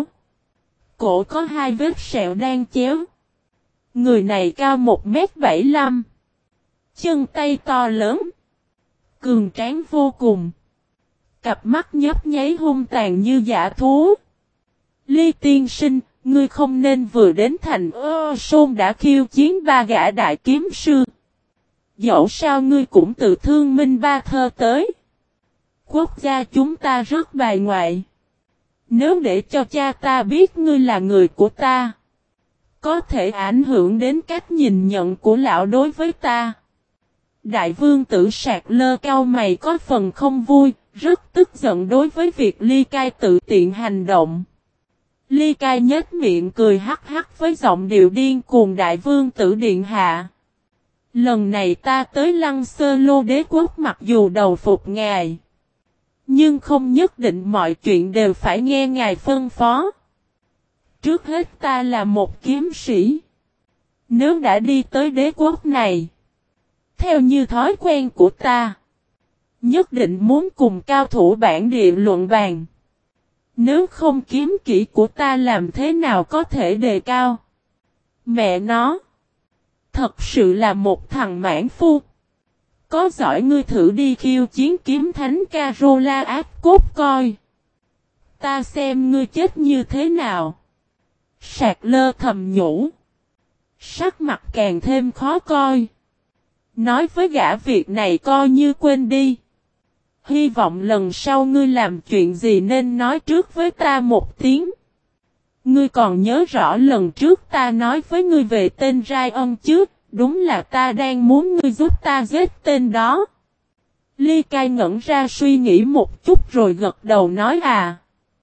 Cổ có hai vết sẹo đang chéo. Người này cao 1m75. Chân tay to lớn. Cường tráng vô cùng. Cặp mắt nhấp nháy hung tàn như dã thú. Ly tiên sinh, ngươi không nên vừa đến thành Sôn đã khiêu chiến ba gã đại kiếm sư. Dẫu sao ngươi cũng từ Thương Minh Ba Thơ tới. Quốc gia chúng ta rất bài ngoại. Nếu để cho cha ta biết ngươi là người của ta, có thể ảnh hưởng đến cách nhìn nhận của lão đối với ta. Đại vương tử Sạc Lơ cau mày có phần không vui, rất tức giận đối với việc Ly Cai tự tiện hành động. Ly Cai nhếch miệng cười hắc hắc với giọng điệu điên cuồng đại vương tử điện hạ. Lần này ta tới Lăng Sơ Lô đế quốc mặc dù đầu phục ngài, nhưng không nhất định mọi chuyện đều phải nghe ngài phân phó. Trước hết ta là một kiếm sĩ. Nếu đã đi tới đế quốc này, theo như thói quen của ta, nhất định muốn cùng cao thủ bản địa luận bàn. Nếu không kiếm kỹ của ta làm thế nào có thể đề cao? Mẹ nó! Thật sự là một thằng mãn phu. Có giỏi ngươi thử đi khiêu chiến kiếm thánh Carola ác cốt coi. Ta xem ngươi chết như thế nào. Sạc Lơ thầm nhủ. Sắc mặt càng thêm khó coi. Nói với gã việc này coi như quên đi. Hy vọng lần sau ngươi làm chuyện gì nên nói trước với ta một tiếng. Ngươi còn nhớ rõ lần trước ta nói với ngươi về tên Ryan chứ, đúng là ta đang muốn ngươi giúp ta giết tên đó. Ly Cai ngẩn ra suy nghĩ một chút rồi gật đầu nói à.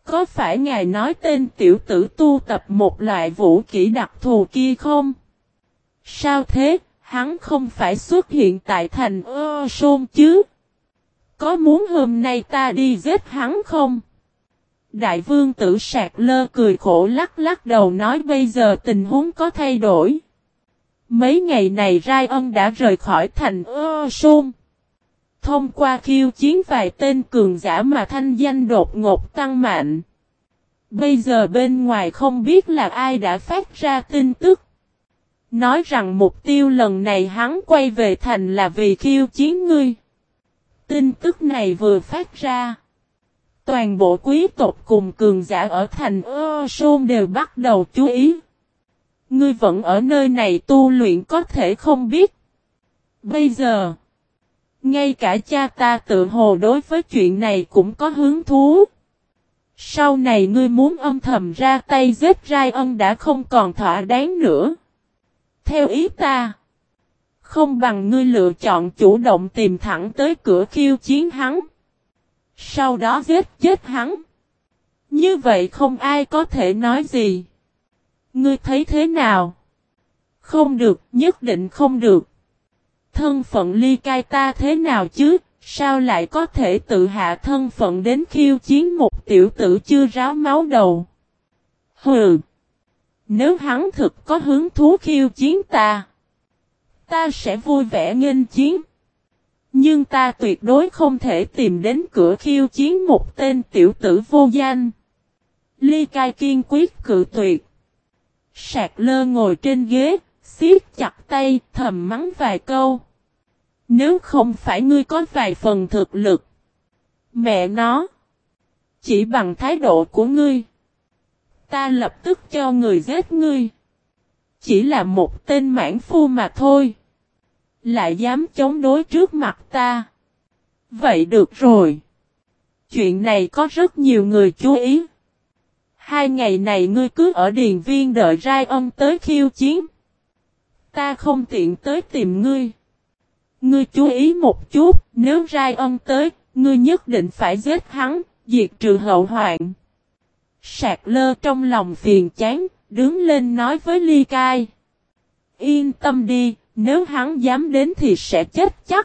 Có phải ngài nói tên tiểu tử tu tập một loại vũ kỹ đặc thù kia không? Sao thế, hắn không phải xuất hiện tại thành Sôn chứ? Có muốn hôm nay ta đi giết hắn không? Đại vương tử Sạc Lơ cười khổ lắc lắc đầu nói bây giờ tình huống có thay đổi. Mấy ngày này Rai Ân đã rời khỏi thành Sôn. Thông qua khiêu chiến vài tên cường giả mà thanh danh đột ngột tăng mạnh. Bây giờ bên ngoài không biết là ai đã phát ra tin tức. Nói rằng mục tiêu lần này hắn quay về thành là vì khiêu chiến ngươi. Tin tức này vừa phát ra. Toàn bộ quý tộc cùng cường giả ở thành Sôn đều bắt đầu chú ý. Ngươi vẫn ở nơi này tu luyện có thể không biết. Bây giờ, ngay cả cha ta tự hồ đối với chuyện này cũng có hứng thú. Sau này ngươi muốn âm thầm ra tay giết Rai Ân đã không còn thỏa đáng nữa. Theo ý ta, không bằng ngươi lựa chọn chủ động tìm thẳng tới cửa khiêu chiến hắn. Sau đó giết chết hắn. Như vậy không ai có thể nói gì. Ngươi thấy thế nào? Không được, nhất định không được. Thân phận ly cai ta thế nào chứ? Sao lại có thể tự hạ thân phận đến khiêu chiến một tiểu tử chưa ráo máu đầu? Hừ! Nếu hắn thực có hứng thú khiêu chiến ta sẽ vui vẻ nghênh chiến. Nhưng ta tuyệt đối không thể tìm đến cửa khiêu chiến một tên tiểu tử vô danh. Ly Cai kiên quyết cự tuyệt. Sạc Lơ ngồi trên ghế, siết chặt tay, thầm mắng vài câu. Nếu không phải ngươi có vài phần thực lực. Mẹ nó! Chỉ bằng thái độ của ngươi, ta lập tức cho người giết ngươi. Chỉ là một tên mãn phu mà thôi. Lại dám chống đối trước mặt ta. Vậy được rồi. Chuyện này có rất nhiều người chú ý. 2 ngày này ngươi cứ ở điền viên đợi Rai Ân tới khiêu chiến. Ta không tiện tới tìm ngươi. Ngươi chú ý một chút, nếu Rai Ân tới, ngươi nhất định phải giết hắn, diệt trừ hậu hoạn. Sạc Lơ trong lòng phiền chán, đứng lên nói với Ly Cai. Yên tâm đi, nếu hắn dám đến thì sẽ chết chắc.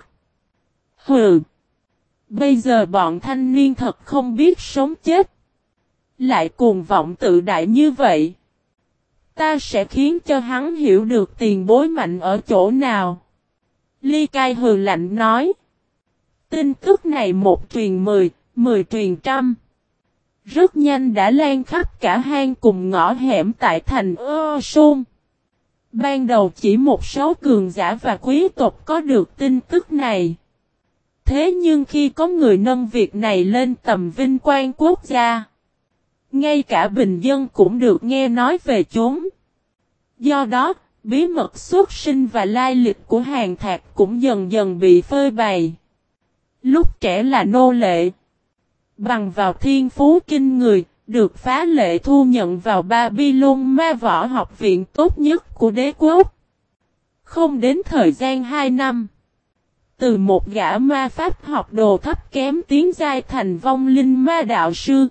Hừ! Bây giờ bọn thanh niên thật không biết sống chết. Lại cuồng vọng tự đại như vậy. Ta sẽ khiến cho hắn hiểu được tiền bối mạnh ở chỗ nào. Ly Cai hừ lạnh nói. Tin tức này một truyền 10, 10 truyền trăm. Rất nhanh đã lan khắp cả hang cùng ngõ hẻm tại thành Sôn. Ban đầu chỉ một số cường giả và quý tộc có được tin tức này. Thế nhưng khi có người nâng việc này lên tầm vinh quang quốc gia, ngay cả bình dân cũng được nghe nói về chúng. Do đó, bí mật xuất sinh và lai lịch của Hàn Thạc cũng dần dần bị phơi bày. Lúc trẻ là nô lệ, bằng vào thiên phú kinh người, được phá lệ thu nhận vào Babylon ma võ học viện tốt nhất của đế quốc. Không đến thời gian 2 năm, từ một gã ma pháp học đồ thấp kém tiến giai thành vong linh ma đạo sư.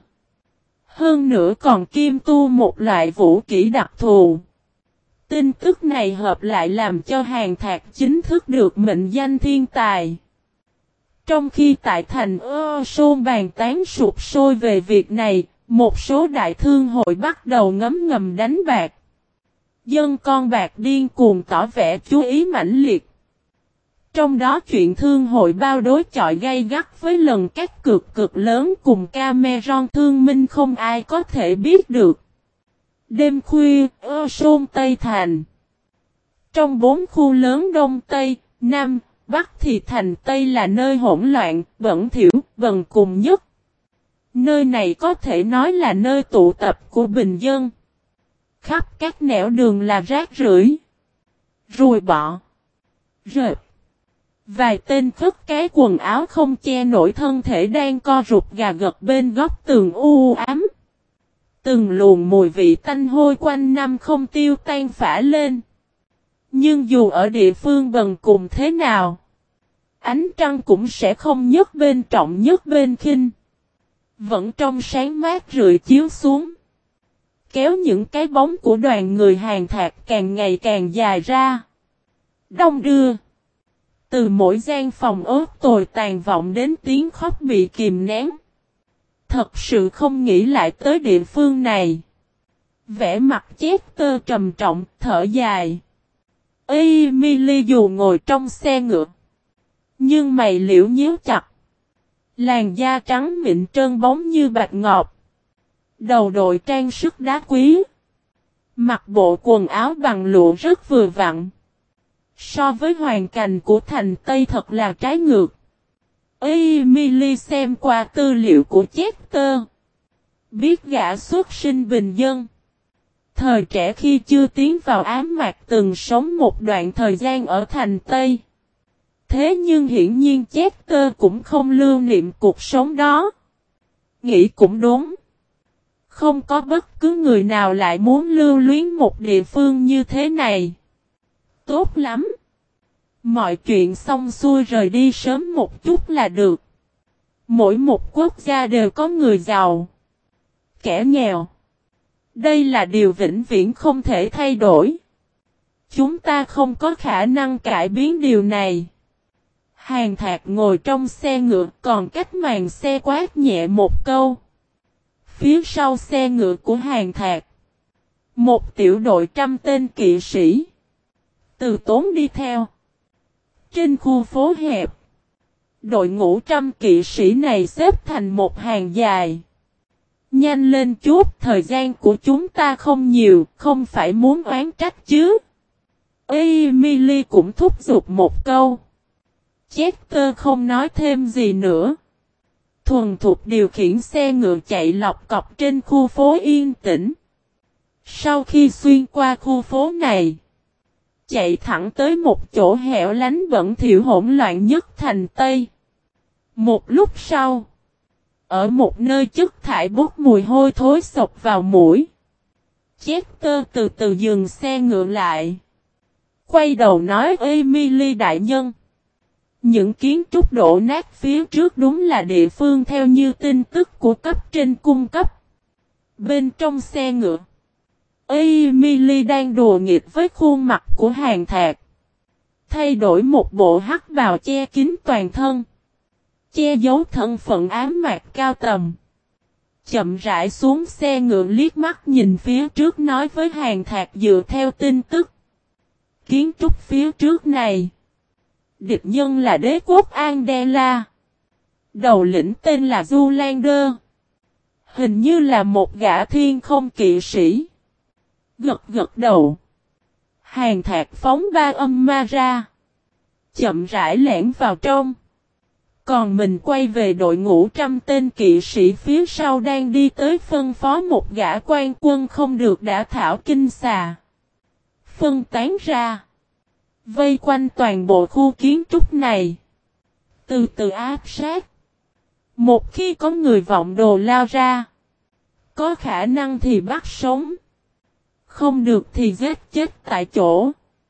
Hơn nữa còn kiêm tu một loại vũ kỹ đặc thù. Tin tức này hợp lại làm cho Hàn Thạc chính thức được mệnh danh thiên tài. Trong khi tại thành Sôn bàn tán sụp sôi về việc này, một số đại thương hội bắt đầu ngấm ngầm đánh bạc. Dân con bạc điên cuồng tỏ vẻ chú ý mãnh liệt. Trong đó chuyện thương hội bao đối chọi gay gắt với lần các cược cực lớn cùng Cameron thương minh không ai có thể biết được. Đêm khuya, Sôn Tây Thành. Trong 4 khu lớn Đông Tây, Nam, Bắc thì thành Tây là nơi hỗn loạn, bẩn thỉu, bần cùng nhất. Nơi này có thể nói là nơi tụ tập của bình dân. Khắp các nẻo đường là rác rưởi, ruồi bọ, rệp. Vài tên khất cái quần áo không che nổi thân thể đang co rụt gà gật bên góc tường u ám. Từng luồng mùi vị tanh hôi quanh năm không tiêu tan phả lên. Nhưng dù ở địa phương bần cùng thế nào, ánh trăng cũng sẽ không nhấc bên trọng nhấc bên khinh. Vẫn trong sáng mát rượi chiếu xuống. Kéo những cái bóng của đoàn người Hàn Thạc càng ngày càng dài ra. Đông đưa. Từ mỗi gian phòng ớt tồi tàn vọng đến tiếng khóc bị kìm nén. Thật sự không nghĩ lại tới địa phương này. Vẻ mặt Chester trầm trọng, thở dài. Emily dù ngồi trong xe ngựa, nhưng mày liễu nhíu chặt. Làn da trắng mịn trơn bóng như bạch ngọc. Đầu đội trang sức đá quý. Mặc bộ quần áo bằng lụa rất vừa vặn. So với hoàn cảnh của thành Tây thật là trái ngược. Emily xem qua tư liệu của Chester. Biết gã xuất sinh bình dân. Thời trẻ khi chưa tiến vào ám mạc từng sống một đoạn thời gian ở thành Tây. Thế nhưng hiển nhiên Chester cũng không lưu niệm cuộc sống đó. Nghĩ cũng đúng. Không có bất cứ người nào lại muốn lưu luyến một địa phương như thế này. Tốt lắm. Mọi chuyện xong xuôi rời đi sớm một chút là được. Mỗi một quốc gia đều có người giàu, kẻ nghèo. Đây là điều vĩnh viễn không thể thay đổi. Chúng ta không có khả năng cải biến điều này. Hàn Thạc ngồi trong xe ngựa còn cách màn xe quát nhẹ một câu. Phía sau xe ngựa của Hàn Thạc, một tiểu đội 100 tên kỵ sĩ từ tốn đi theo. Trên khu phố hẹp, đội ngũ 100 kỵ sĩ này xếp thành một hàng dài. Nhanh lên chút, thời gian của chúng ta không nhiều, không phải muốn oán trách chứ. Emily cũng thúc giục một câu. Chester không nói thêm gì nữa. Thuần thục điều khiển xe ngựa chạy lọc cọc trên khu phố yên tĩnh. Sau khi xuyên qua khu phố này, chạy thẳng tới một chỗ hẻo lánh bẩn thỉu hỗn loạn nhất thành Tây. Một lúc sau, ở một nơi chất thải bốc mùi hôi thối sộc vào mũi, Chester từ từ dừng xe ngựa lại. Quay đầu nói Emily đại nhân. Những kiến trúc đổ nát phía trước đúng là địa phương theo như tin tức của cấp trên cung cấp. Bên trong xe ngựa, Emily đang đùa nghịch với khuôn mặt của Hàn Thạc. Thay đổi một bộ hắc bào che kín toàn thân, che giấu thân phận ám mạc cao tầm. Chậm rãi xuống xe ngựa liếc mắt nhìn phía trước nói với Hàn Thạc dựa theo tin tức. Kiến trúc phía trước này, địch nhân là đế quốc Andela. Đầu lĩnh tên là Zoolander. Hình như là một gã thiên không kỵ sĩ. Gật gật đầu. Hàn Thạc phóng ba âm ma ra. Chậm rãi lẻn vào trong. Còn mình quay về đội ngũ 100 tên kỵ sĩ phía sau đang đi tới phân phó một gã quan quân không được đả thảo kinh xà. Phân tán ra. Vây quanh toàn bộ khu kiến trúc này. Từ từ áp sát. Một khi có người vọng đồ lao ra, có khả năng thì bắt sống. Không được thì giết chết tại chỗ.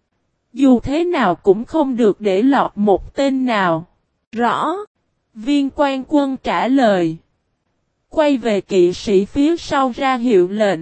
Dù thế nào cũng không được để lọt một tên nào. Rõ. Viên quan quân trả lời. Quay về kỵ sĩ phía sau ra hiệu lệnh.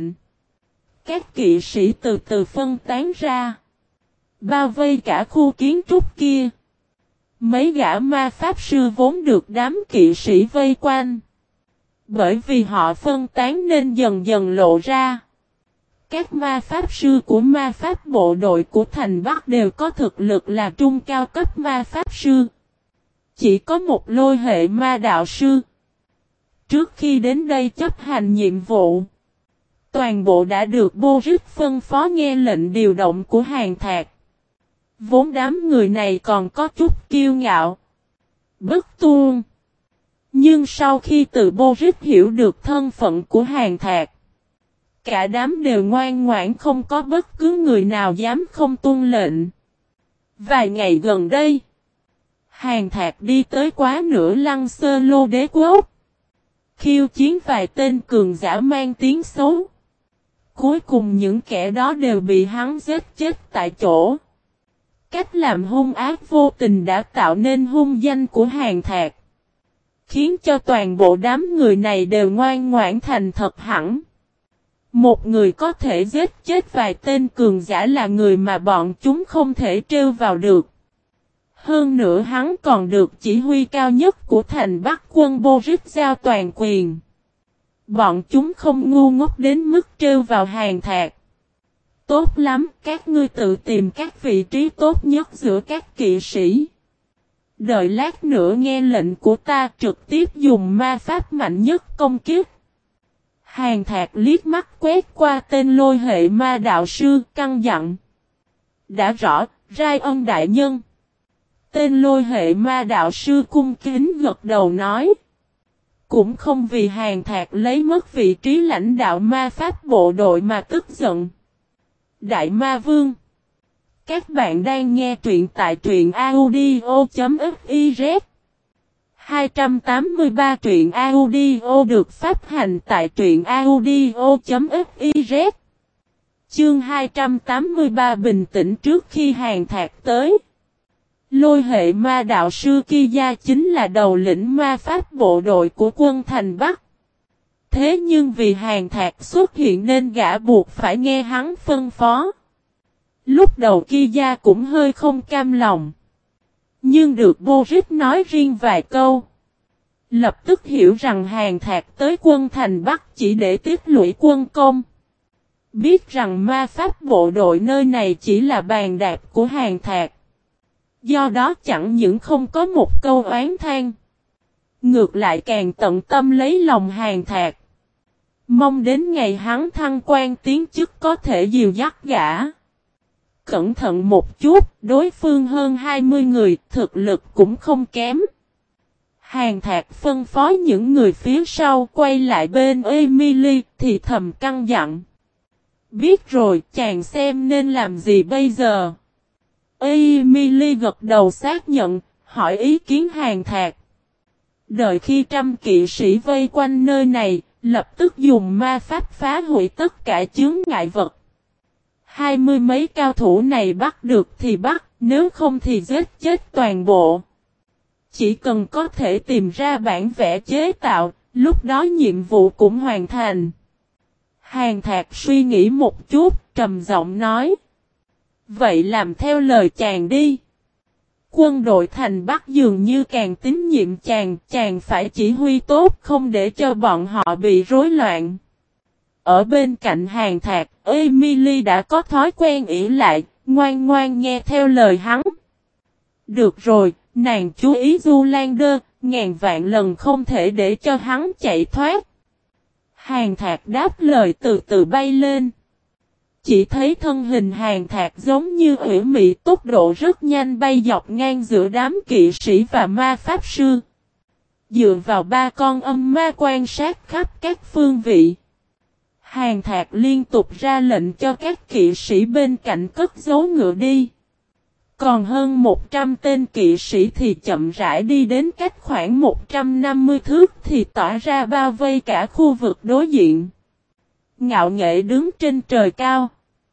Các kỵ sĩ từ từ phân tán ra. Bao vây cả khu kiến trúc kia. Mấy gã ma pháp sư vốn được đám kỵ sĩ vây quanh. Bởi vì họ phân tán nên dần dần lộ ra. Các ma pháp sư của ma pháp bộ đội của thành Bắc đều có thực lực là trung cao cấp ma pháp sư. Chỉ có một lôi hệ ma đạo sư. Trước khi đến đây chấp hành nhiệm vụ, toàn bộ đã được Boris phân phó nghe lệnh điều động của Hàn Thạc. Vốn đám người này còn có chút kiêu ngạo, bất tuân. Nhưng sau khi từ Boris hiểu được thân phận của Hàn Thạc, cả đám đều ngoan ngoãn, không có bất cứ người nào dám không tuân lệnh. Vài ngày gần đây, Hàn Thạc đi tới quá nửa Lăng Sơ Lô đế quốc, khiêu chiến vài tên cường giả mang tiếng xấu. Cuối cùng những kẻ đó đều bị hắn giết chết tại chỗ. Cách làm hung ác vô tình đã tạo nên hung danh của Hàn Thạc. khiến cho toàn bộ đám người này đều ngoan ngoãn thành thật hẳn. Một người có thể giết chết vài tên cường giả là người mà bọn chúng không thể trêu vào được. Hơn nữa hắn còn được chỉ huy cao nhất của thành Bắc quân Boris giao toàn quyền. Bọn chúng không ngu ngốc đến mức trêu vào Hàn Thạc. Tốt lắm, các ngươi tự tìm các vị trí tốt nhất giữa các kỵ sĩ. Đợi lát nữa nghe lệnh của ta trực tiếp dùng ma pháp mạnh nhất công kích. Hàn Thạc liếc mắt quét qua tên lôi hệ ma đạo sư căn dặn. Đã rõ, Rai Ân đại nhân. Tên lôi hệ ma đạo sư cung kính gật đầu nói. Cũng không vì Hàn Thạc lấy mất vị trí lãnh đạo ma pháp bộ đội mà tức giận. Đại Ma Vương. Các bạn đang nghe truyện tại truyện audio.fiz. 283 truyện audio được phát hành tại truyện audio.fiz. Chương 283 bình tĩnh trước khi Hàn Thạc tới. Lôi hệ ma đạo sư Kiya chính là đầu lĩnh ma pháp bộ đội của quân thành Bắc. Thế nhưng vì Hàn Thạc xuất hiện nên gã buộc phải nghe hắn phân phó. Lúc đầu Kiya cũng hơi không cam lòng. Nhưng được Boris nói riêng vài câu. Lập tức hiểu rằng Hàn Thạc tới quân thành Bắc chỉ để tiếp lũy quân công. Biết rằng ma pháp bộ đội nơi này chỉ là bàn đạp của Hàn Thạc. Do đó chẳng những không có một câu oán than. Ngược lại càng tận tâm lấy lòng Hàn Thạc. Mong đến ngày hắn thăng quan tiến chức có thể dìu dắt gã. Cẩn thận một chút, đối phương hơn 20 người, thực lực cũng không kém. Hàn Thạc phân phó những người phía sau quay lại bên Emily thì thầm căn dặn. Biết rồi, chàng xem nên làm gì bây giờ? Emily gật đầu xác nhận, hỏi ý kiến Hàn Thạc. Đợi khi trăm kỵ sĩ vây quanh nơi này, lập tức dùng ma pháp phá hủy tất cả chướng ngại vật. 20 mấy cao thủ này bắt được thì bắt, nếu không thì giết chết toàn bộ. Chỉ cần có thể tìm ra bản vẽ chế tạo, lúc đó nhiệm vụ cũng hoàn thành. Hàn Thạc suy nghĩ một chút, trầm giọng nói. Vậy làm theo lời chàng đi. Quân đội thành Bắc dường như càng tín nhiệm chàng phải chỉ huy tốt không để cho bọn họ bị rối loạn. Ở bên cạnh Hàn Thạc, Emily đã có thói quen ỷ lại, ngoan ngoan nghe theo lời hắn. Được rồi, nàng chú ý Zoolander, ngàn vạn lần không thể để cho hắn chạy thoát. Hàn Thạc đáp lời từ từ bay lên. Chỉ thấy thân hình Hàn Thạc giống như ủy mị tốc độ rất nhanh bay dọc ngang giữa đám kỵ sĩ và ma pháp sư. Dựa vào ba con âm ma quan sát khắp các phương vị. Hàn Thạc liên tục ra lệnh cho các kỵ sĩ bên cạnh cất giấu ngựa đi. Còn hơn 100 tên kỵ sĩ thì chậm rãi đi đến cách khoảng 150 thước thì tỏa ra bao vây cả khu vực đối diện. Ngạo nghễ đứng trên trời cao.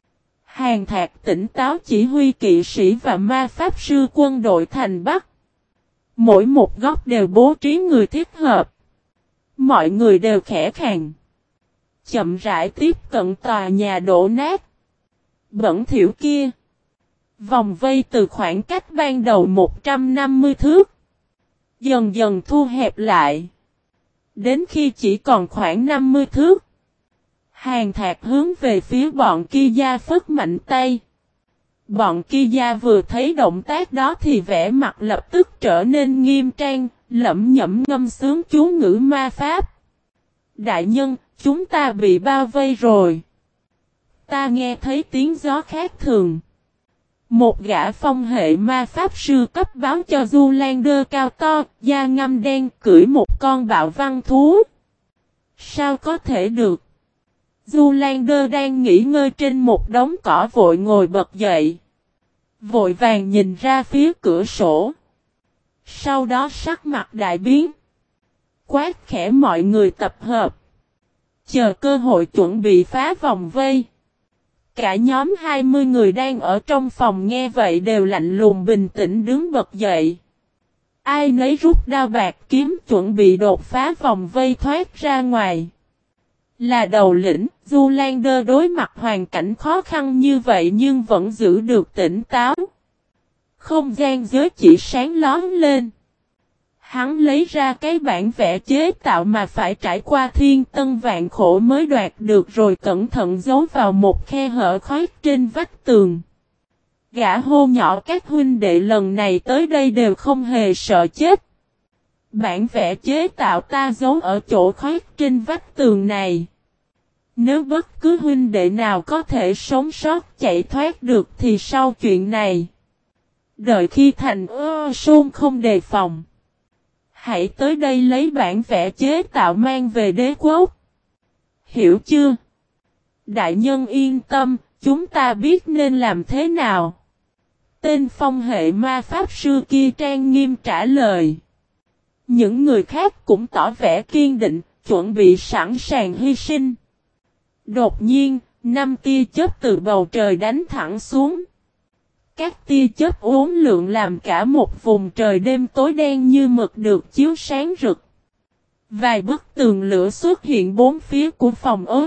Hàn Thạc tỉnh táo chỉ huy kỵ sĩ và ma pháp sư quân đội thành Bắc. Mỗi một góc đều bố trí người thích hợp. Mọi người đều khẽ khàng. Chậm rãi tiếp cận tòa nhà đổ nát. Bẩn thỉu kia. Vòng vây từ khoảng cách ban đầu 150 thước. Dần dần thu hẹp lại. Đến khi chỉ còn khoảng 50 thước. Hàn Thạc hướng về phía bọn Kiya phất mạnh tay. Bọn Kiya vừa thấy động tác đó thì vẻ mặt lập tức trở nên nghiêm trang, lẩm nhẩm ngâm sướng chú ngữ ma pháp. Đại nhân, chúng ta bị bao vây rồi. Ta nghe thấy tiếng gió khác thường. Một gã phong hệ ma pháp sư cấp báo cho Zoolander cao to, da ngăm đen cưỡi một con bạo văn thú. Sao có thể được? Zoolander đang nghỉ ngơi trên một đống cỏ vội ngồi bật dậy. Vội vàng nhìn ra phía cửa sổ. Sau đó sắc mặt đại biến. Quát khẽ mọi người tập hợp. Chờ cơ hội chuẩn bị phá vòng vây. Cả nhóm 20 người đang ở trong phòng nghe vậy đều lạnh lùng bình tĩnh đứng bật dậy. Ai nấy rút đao bạc kiếm chuẩn bị đột phá vòng vây thoát ra ngoài. Là đầu lĩnh, Zoolander đối mặt hoàn cảnh khó khăn như vậy nhưng vẫn giữ được tỉnh táo. Không gian giới chỉ sáng lón lên. Hắn lấy ra cái bản vẽ chế tạo mà phải trải qua thiên tân vạn khổ mới đoạt được rồi cẩn thận giấu vào một khe hở khoét trên vách tường. Gã hô nhỏ các huynh đệ lần này tới đây đều không hề sợ chết. Bản vẽ chế tạo ta giấu ở chỗ khoét trên vách tường này. Nếu bất cứ huynh đệ nào có thể sống sót chạy thoát được thì sau chuyện này. Đợi khi thành Sôn không đề phòng. Hãy tới đây lấy bản vẽ chế tạo mang về đế quốc. Hiểu chưa? Đại nhân yên tâm, chúng ta biết nên làm thế nào. Tên phong hệ ma pháp sư kia trang nghiêm trả lời. Những người khác cũng tỏ vẻ kiên định, chuẩn bị sẵn sàng hy sinh. Đột nhiên, 5 tia chớp từ bầu trời đánh thẳng xuống. Các tia chớp uốn lượn làm cả một vùng trời đêm tối đen như mực được chiếu sáng rực. Vài bức tường lửa xuất hiện bốn phía của phòng ốt.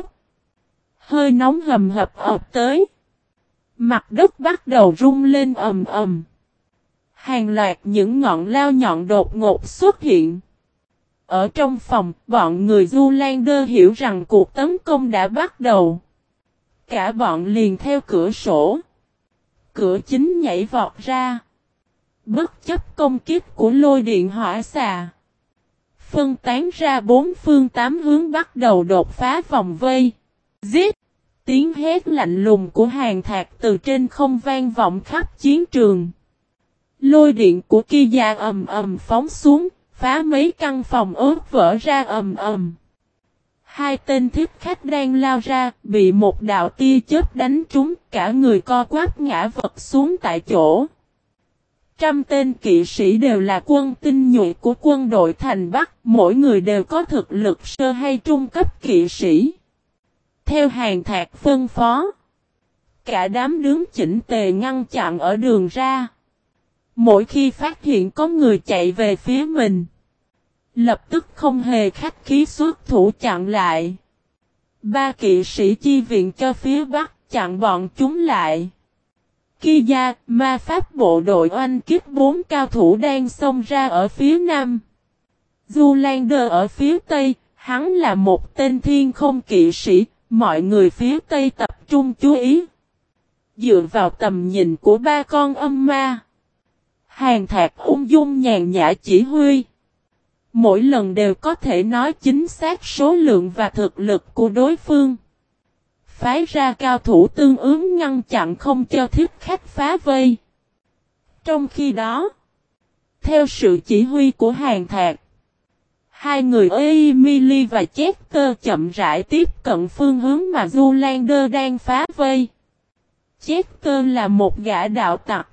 Hơi nóng hầm hập ập tới. Mặt đất bắt đầu rung lên ầm ầm. Hàng loạt những ngọn lao nhọn đột ngột xuất hiện. Ở trong phòng, bọn người Zoolander hiểu rằng cuộc tấn công đã bắt đầu. Cả bọn liền theo cửa sổ. Cửa chính nhảy vọt ra. Bất chấp công kích của lôi điện hỏa xà. Phân tán ra bốn phương tám hướng bắt đầu đột phá vòng vây. Giết! Tiếng hét lạnh lùng của Hàn Thạc từ trên không vang vọng khắp chiến trường. Lôi điện của Kiya ầm ầm phóng xuống, phá mấy căn phòng ốt vỡ ra ầm ầm. Hai tên thiết khách đang lao ra, bị một đạo tia chớp đánh trúng, cả người co quắp ngã vật xuống tại chỗ. 100 tên kỵ sĩ đều là quân tinh nhuệ của quân đội thành Bắc, mỗi người đều có thực lực sơ hay trung cấp kỵ sĩ. Theo Hàn Thạc phân phó, cả đám đứng chỉnh tề ngăn chặn ở đường ra. Mỗi khi phát hiện có người chạy về phía mình, lập tức không hề khách khí xuất thủ chặn lại. 3 kỵ sĩ chi viện cho phía Bắc chặn bọn chúng lại. Kiya, ma pháp bộ đội oanh kích 4 cao thủ đang xông ra ở phía Nam. Zoolander ở phía Tây, hắn là một tên thiên không kỵ sĩ, mọi người phía Tây tập trung chú ý. Dựa vào tầm nhìn của 3 con âm ma, Hàn Thạc ung dung nhàn nhã chỉ huy. Mỗi lần đều có thể nói chính xác số lượng và thực lực của đối phương. Phái ra cao thủ tương ứng ngăn chặn không cho thiết khách phá vây. Trong khi đó, theo sự chỉ huy của Hàn Thạc, hai người Emily và Chester chậm rãi tiếp cận phương hướng mà Zoolander đang phá vây. Chester là một gã đạo tặc.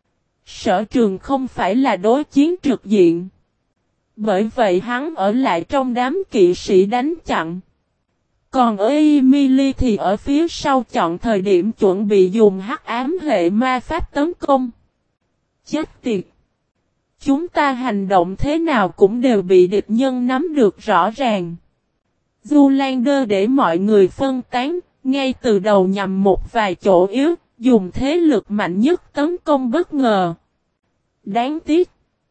Sở trường không phải là đối chiến trực diện. Bởi vậy hắn ở lại trong đám kỵ sĩ đánh chặn. Còn Emily thì ở phía sau chọn thời điểm chuẩn bị dùng hắc ám hệ ma pháp tấn công. Chết tiệt! Chúng ta hành động thế nào cũng đều bị địch nhân nắm được rõ ràng. Zoolander để mọi người phân tán, ngay từ đầu nhằm một vài chỗ yếu, dùng thế lực mạnh nhất tấn công bất ngờ. Đáng tiếc!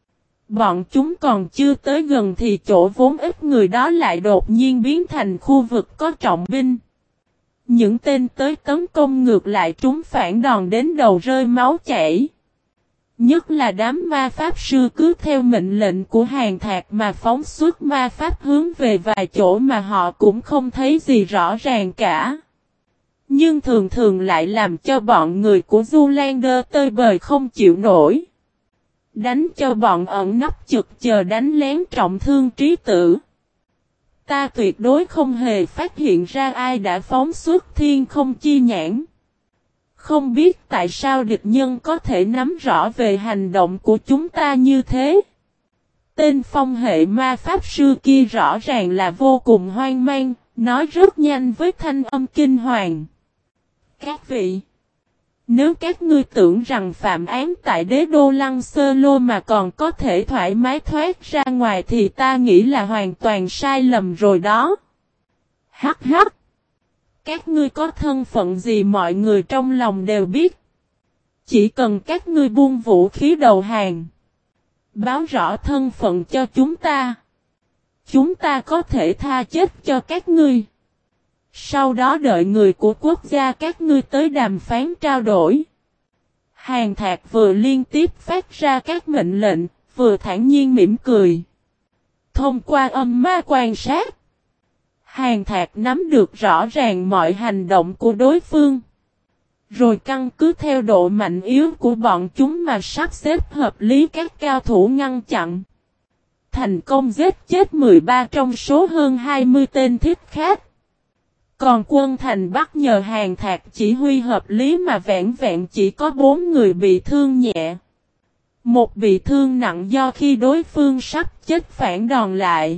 Bọn chúng còn chưa tới gần thì chỗ vốn ít người đó lại đột nhiên biến thành khu vực có trọng binh. Những tên tới tấn công ngược lại trúng phản đòn đến đầu rơi máu chảy. Nhất là đám ma pháp sư cứ theo mệnh lệnh của Hàn Thạc mà phóng xuất ma pháp hướng về vài chỗ mà họ cũng không thấy gì rõ ràng cả. Nhưng thường thường lại làm cho bọn người của Zoolander tơi bời không chịu nổi. Đánh cho bọn ẩn nấp chực chờ đánh lén trọng thương trí tử. Ta tuyệt đối không hề phát hiện ra ai đã phóng xuất thiên không chi nhãn. Không biết tại sao địch nhân có thể nắm rõ về hành động của chúng ta như thế. Tên phong hệ ma pháp sư kia rõ ràng là vô cùng hoang mang, nói rất nhanh với thanh âm kinh hoàng. Các vị! Nếu các ngươi tưởng rằng phạm án tại đế đô Lăng Sơ Lô mà còn có thể thoải mái thoát ra ngoài thì ta nghĩ là hoàn toàn sai lầm rồi đó. Hắc hắc. Các ngươi có thân phận gì mọi người trong lòng đều biết. Chỉ cần các ngươi buông vũ khí đầu hàng. Báo rõ thân phận cho chúng ta. Chúng ta có thể tha chết cho các ngươi. Sau đó đợi người của quốc gia các ngươi tới đàm phán trao đổi. Hàn Thạc vừa liên tiếp phát ra các mệnh lệnh, vừa thản nhiên mỉm cười. Thông qua âm ma quan sát, Hàn Thạc nắm được rõ ràng mọi hành động của đối phương. Rồi căn cứ theo độ mạnh yếu của bọn chúng mà sắp xếp hợp lý các cao thủ ngăn chặn. Thành công giết chết 13 trong số hơn 20 tên thiết khác. Còn quân thành Bắc nhờ Hàn Thạc chỉ huy hợp lý mà vẹn vẹn chỉ có 4 người bị thương nhẹ. Một bị thương nặng do khi đối phương sắp chết phản đòn lại.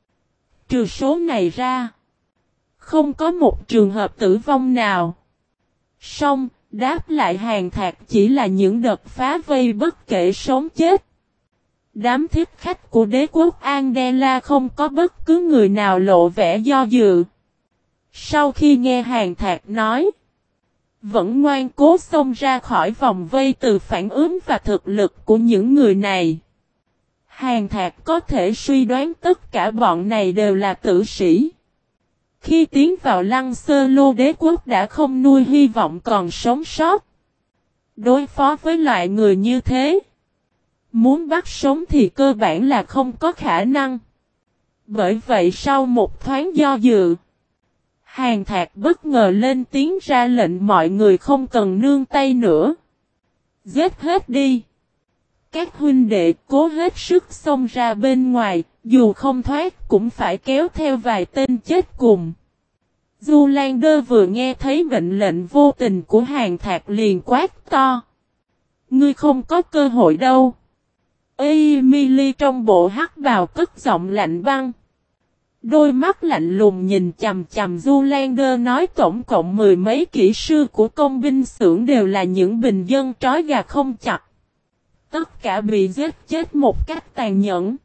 Trừ số này ra, không có một trường hợp tử vong nào. Song, đáp lại Hàn Thạc chỉ là những đợt phá vây bất kể sống chết. Đám thiết khách của đế quốc Andela không có bất cứ người nào lộ vẻ do dự. Sau khi nghe Hàn Thạc nói, vẫn ngoan cố xông ra khỏi vòng vây từ phản ứng và thực lực của những người này. Hàn Thạc có thể suy đoán tất cả bọn này đều là tử sĩ. Khi tiến vào Lăng Sơ Lô đế quốc đã không nuôi hy vọng còn sống sót. Đối phó với loại người như thế, muốn bắt sống thì cơ bản là không có khả năng. Bởi vậy sau một thoáng do dự, Hàn Thạc bất ngờ lên tiếng ra lệnh mọi người không cần nương tay nữa. Giết hết đi. Các huynh đệ cố hết sức xông ra bên ngoài, dù không thoát cũng phải kéo theo vài tên chết cùng. Du Lan Đơ vừa nghe thấy mệnh lệnh vô tình của Hàn Thạc liền quát to. Ngươi không có cơ hội đâu. Emily trong bộ hắc bào cất giọng lạnh băng. Đôi mắt lạnh lùng nhìn chằm chằm Du Lan Đơ nói tổng cộng 10 mấy kỹ sư của công binh xưởng đều là những bình dân trói gà không chặt. Tất cả bị giết chết một cách tàn nhẫn.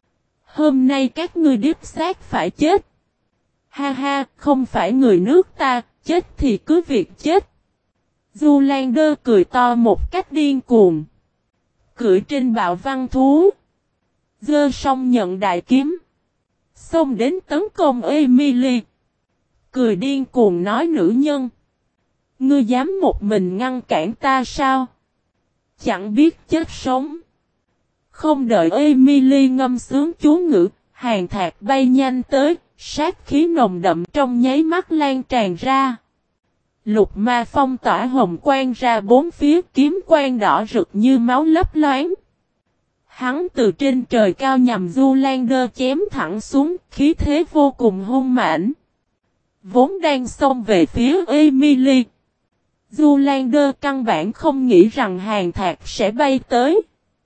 Hôm nay các ngươi điếp xác phải chết. Ha ha, không phải người nước ta, chết thì cứ việc chết. Du Lan Đơ cười to một cách điên cuồng. Cưỡi trên bạo văn thú. Giơ song nhận đại kiếm. Xông đến tấn công Emily. Cười điên cuồng nói nữ nhân. Ngươi dám một mình ngăn cản ta sao? Chẳng biết chết sống. Không đợi Emily ngâm sướng chú ngữ, Hàn Thạc bay nhanh tới, sát khí nồng đậm trong nháy mắt lan tràn ra. Lục ma phong tỏa hồng quang ra bốn phía, kiếm quang đỏ rực như máu lấp loáng. Hắn từ trên trời cao nhằm Du Lan Đơ chém thẳng xuống, khí thế vô cùng hung mãnh. Vốn đang xông về phía Emily. Du Lan Đơ căn bản không nghĩ rằng Hàn Thạc sẽ bay tới.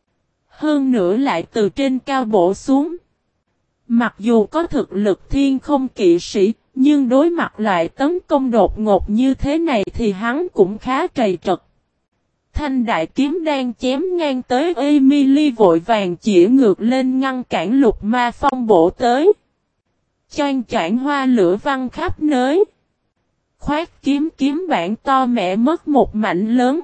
Hơn nữa lại từ trên cao bổ xuống. Mặc dù có thực lực thiên không kỵ sĩ, nhưng đối mặt loại tấn công đột ngột như thế này thì hắn cũng khá trầy trật. Thanh đại kiếm đang chém ngang tới Emily vội vàng chĩa ngược lên ngăn cản lục ma phong bổ tới. Choang choảng hoa lửa văng khắp nơi. Khoát kiếm kiếm bản to mẹ mất một mảnh lớn.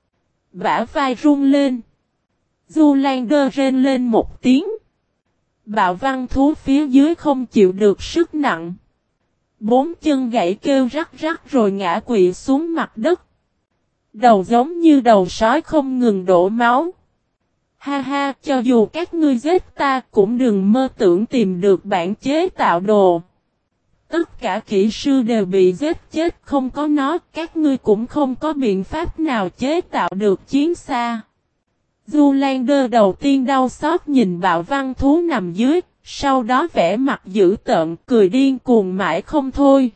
Bả vai rung lên. Du Lan Đơ rên lên một tiếng. Bạo văn thú phía dưới không chịu được sức nặng. Bốn chân gãy kêu rắc rắc rồi ngã quỵ xuống mặt đất. Đầu giống như đầu sói không ngừng đổ máu. Ha ha, cho dù các ngươi giết ta cũng đừng mơ tưởng tìm được bản chế tạo đồ. Tất cả kỹ sư đều bị giết chết, không có nó, các ngươi cũng không có biện pháp nào chế tạo được chiến xa. Du Lan Đơ đầu tiên đau xót nhìn bạo văn thú nằm dưới, sau đó vẽ mặt dữ tợn, cười điên cuồng mãi không thôi.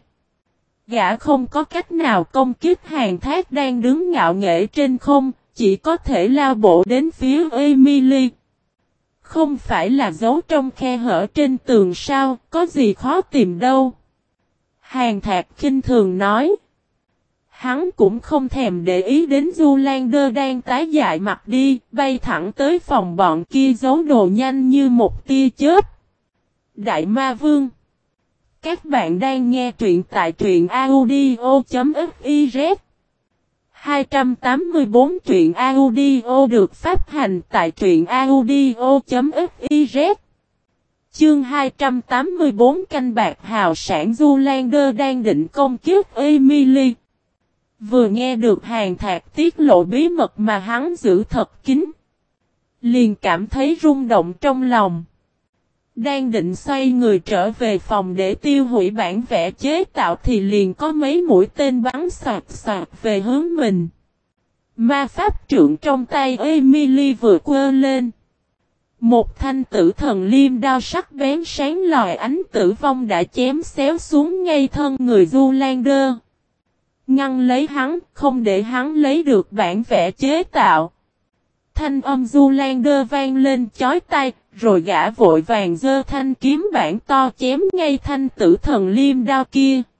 Gã không có cách nào công kích Hàn Thác đang đứng ngạo nghễ trên không, chỉ có thể lao bộ đến phía Emily. Không phải là giấu trong khe hở trên tường sao, có gì khó tìm đâu. Hàn Thạc khinh thường nói. Hắn cũng không thèm để ý đến Zoolander đang tái dại mặt đi, bay thẳng tới phòng bọn kia giấu đồ nhanh như một tia chớp. Đại Ma Vương. Các bạn đang nghe truyện tại truyện audio.fiz. 284 truyện audio được phát hành tại truyện audio.fiz. Chương 284 canh bạc hào sản. Zoolander đang định công kiếp Emily. Vừa nghe được Hàn Thạc tiết lộ bí mật mà hắn giữ thật kín, liền cảm thấy rung động trong lòng. Đang định xoay người trở về phòng để tiêu hủy bản vẽ chế tạo thì liền có mấy mũi tên bắn xoạt xoạt về hướng mình. Ma pháp trượng trong tay Emily vừa quơ lên. Một thanh tử thần liêm đao sắc bén sáng lòi ánh tử vong đã chém xéo xuống ngay thân người Zoolander. Ngăn lấy hắn, không để hắn lấy được bản vẽ chế tạo. Thanh âm Zoolander vang lên chói tai, rồi gã vội vàng giơ thanh kiếm bản to chém ngay thanh tử thần liêm đao kia.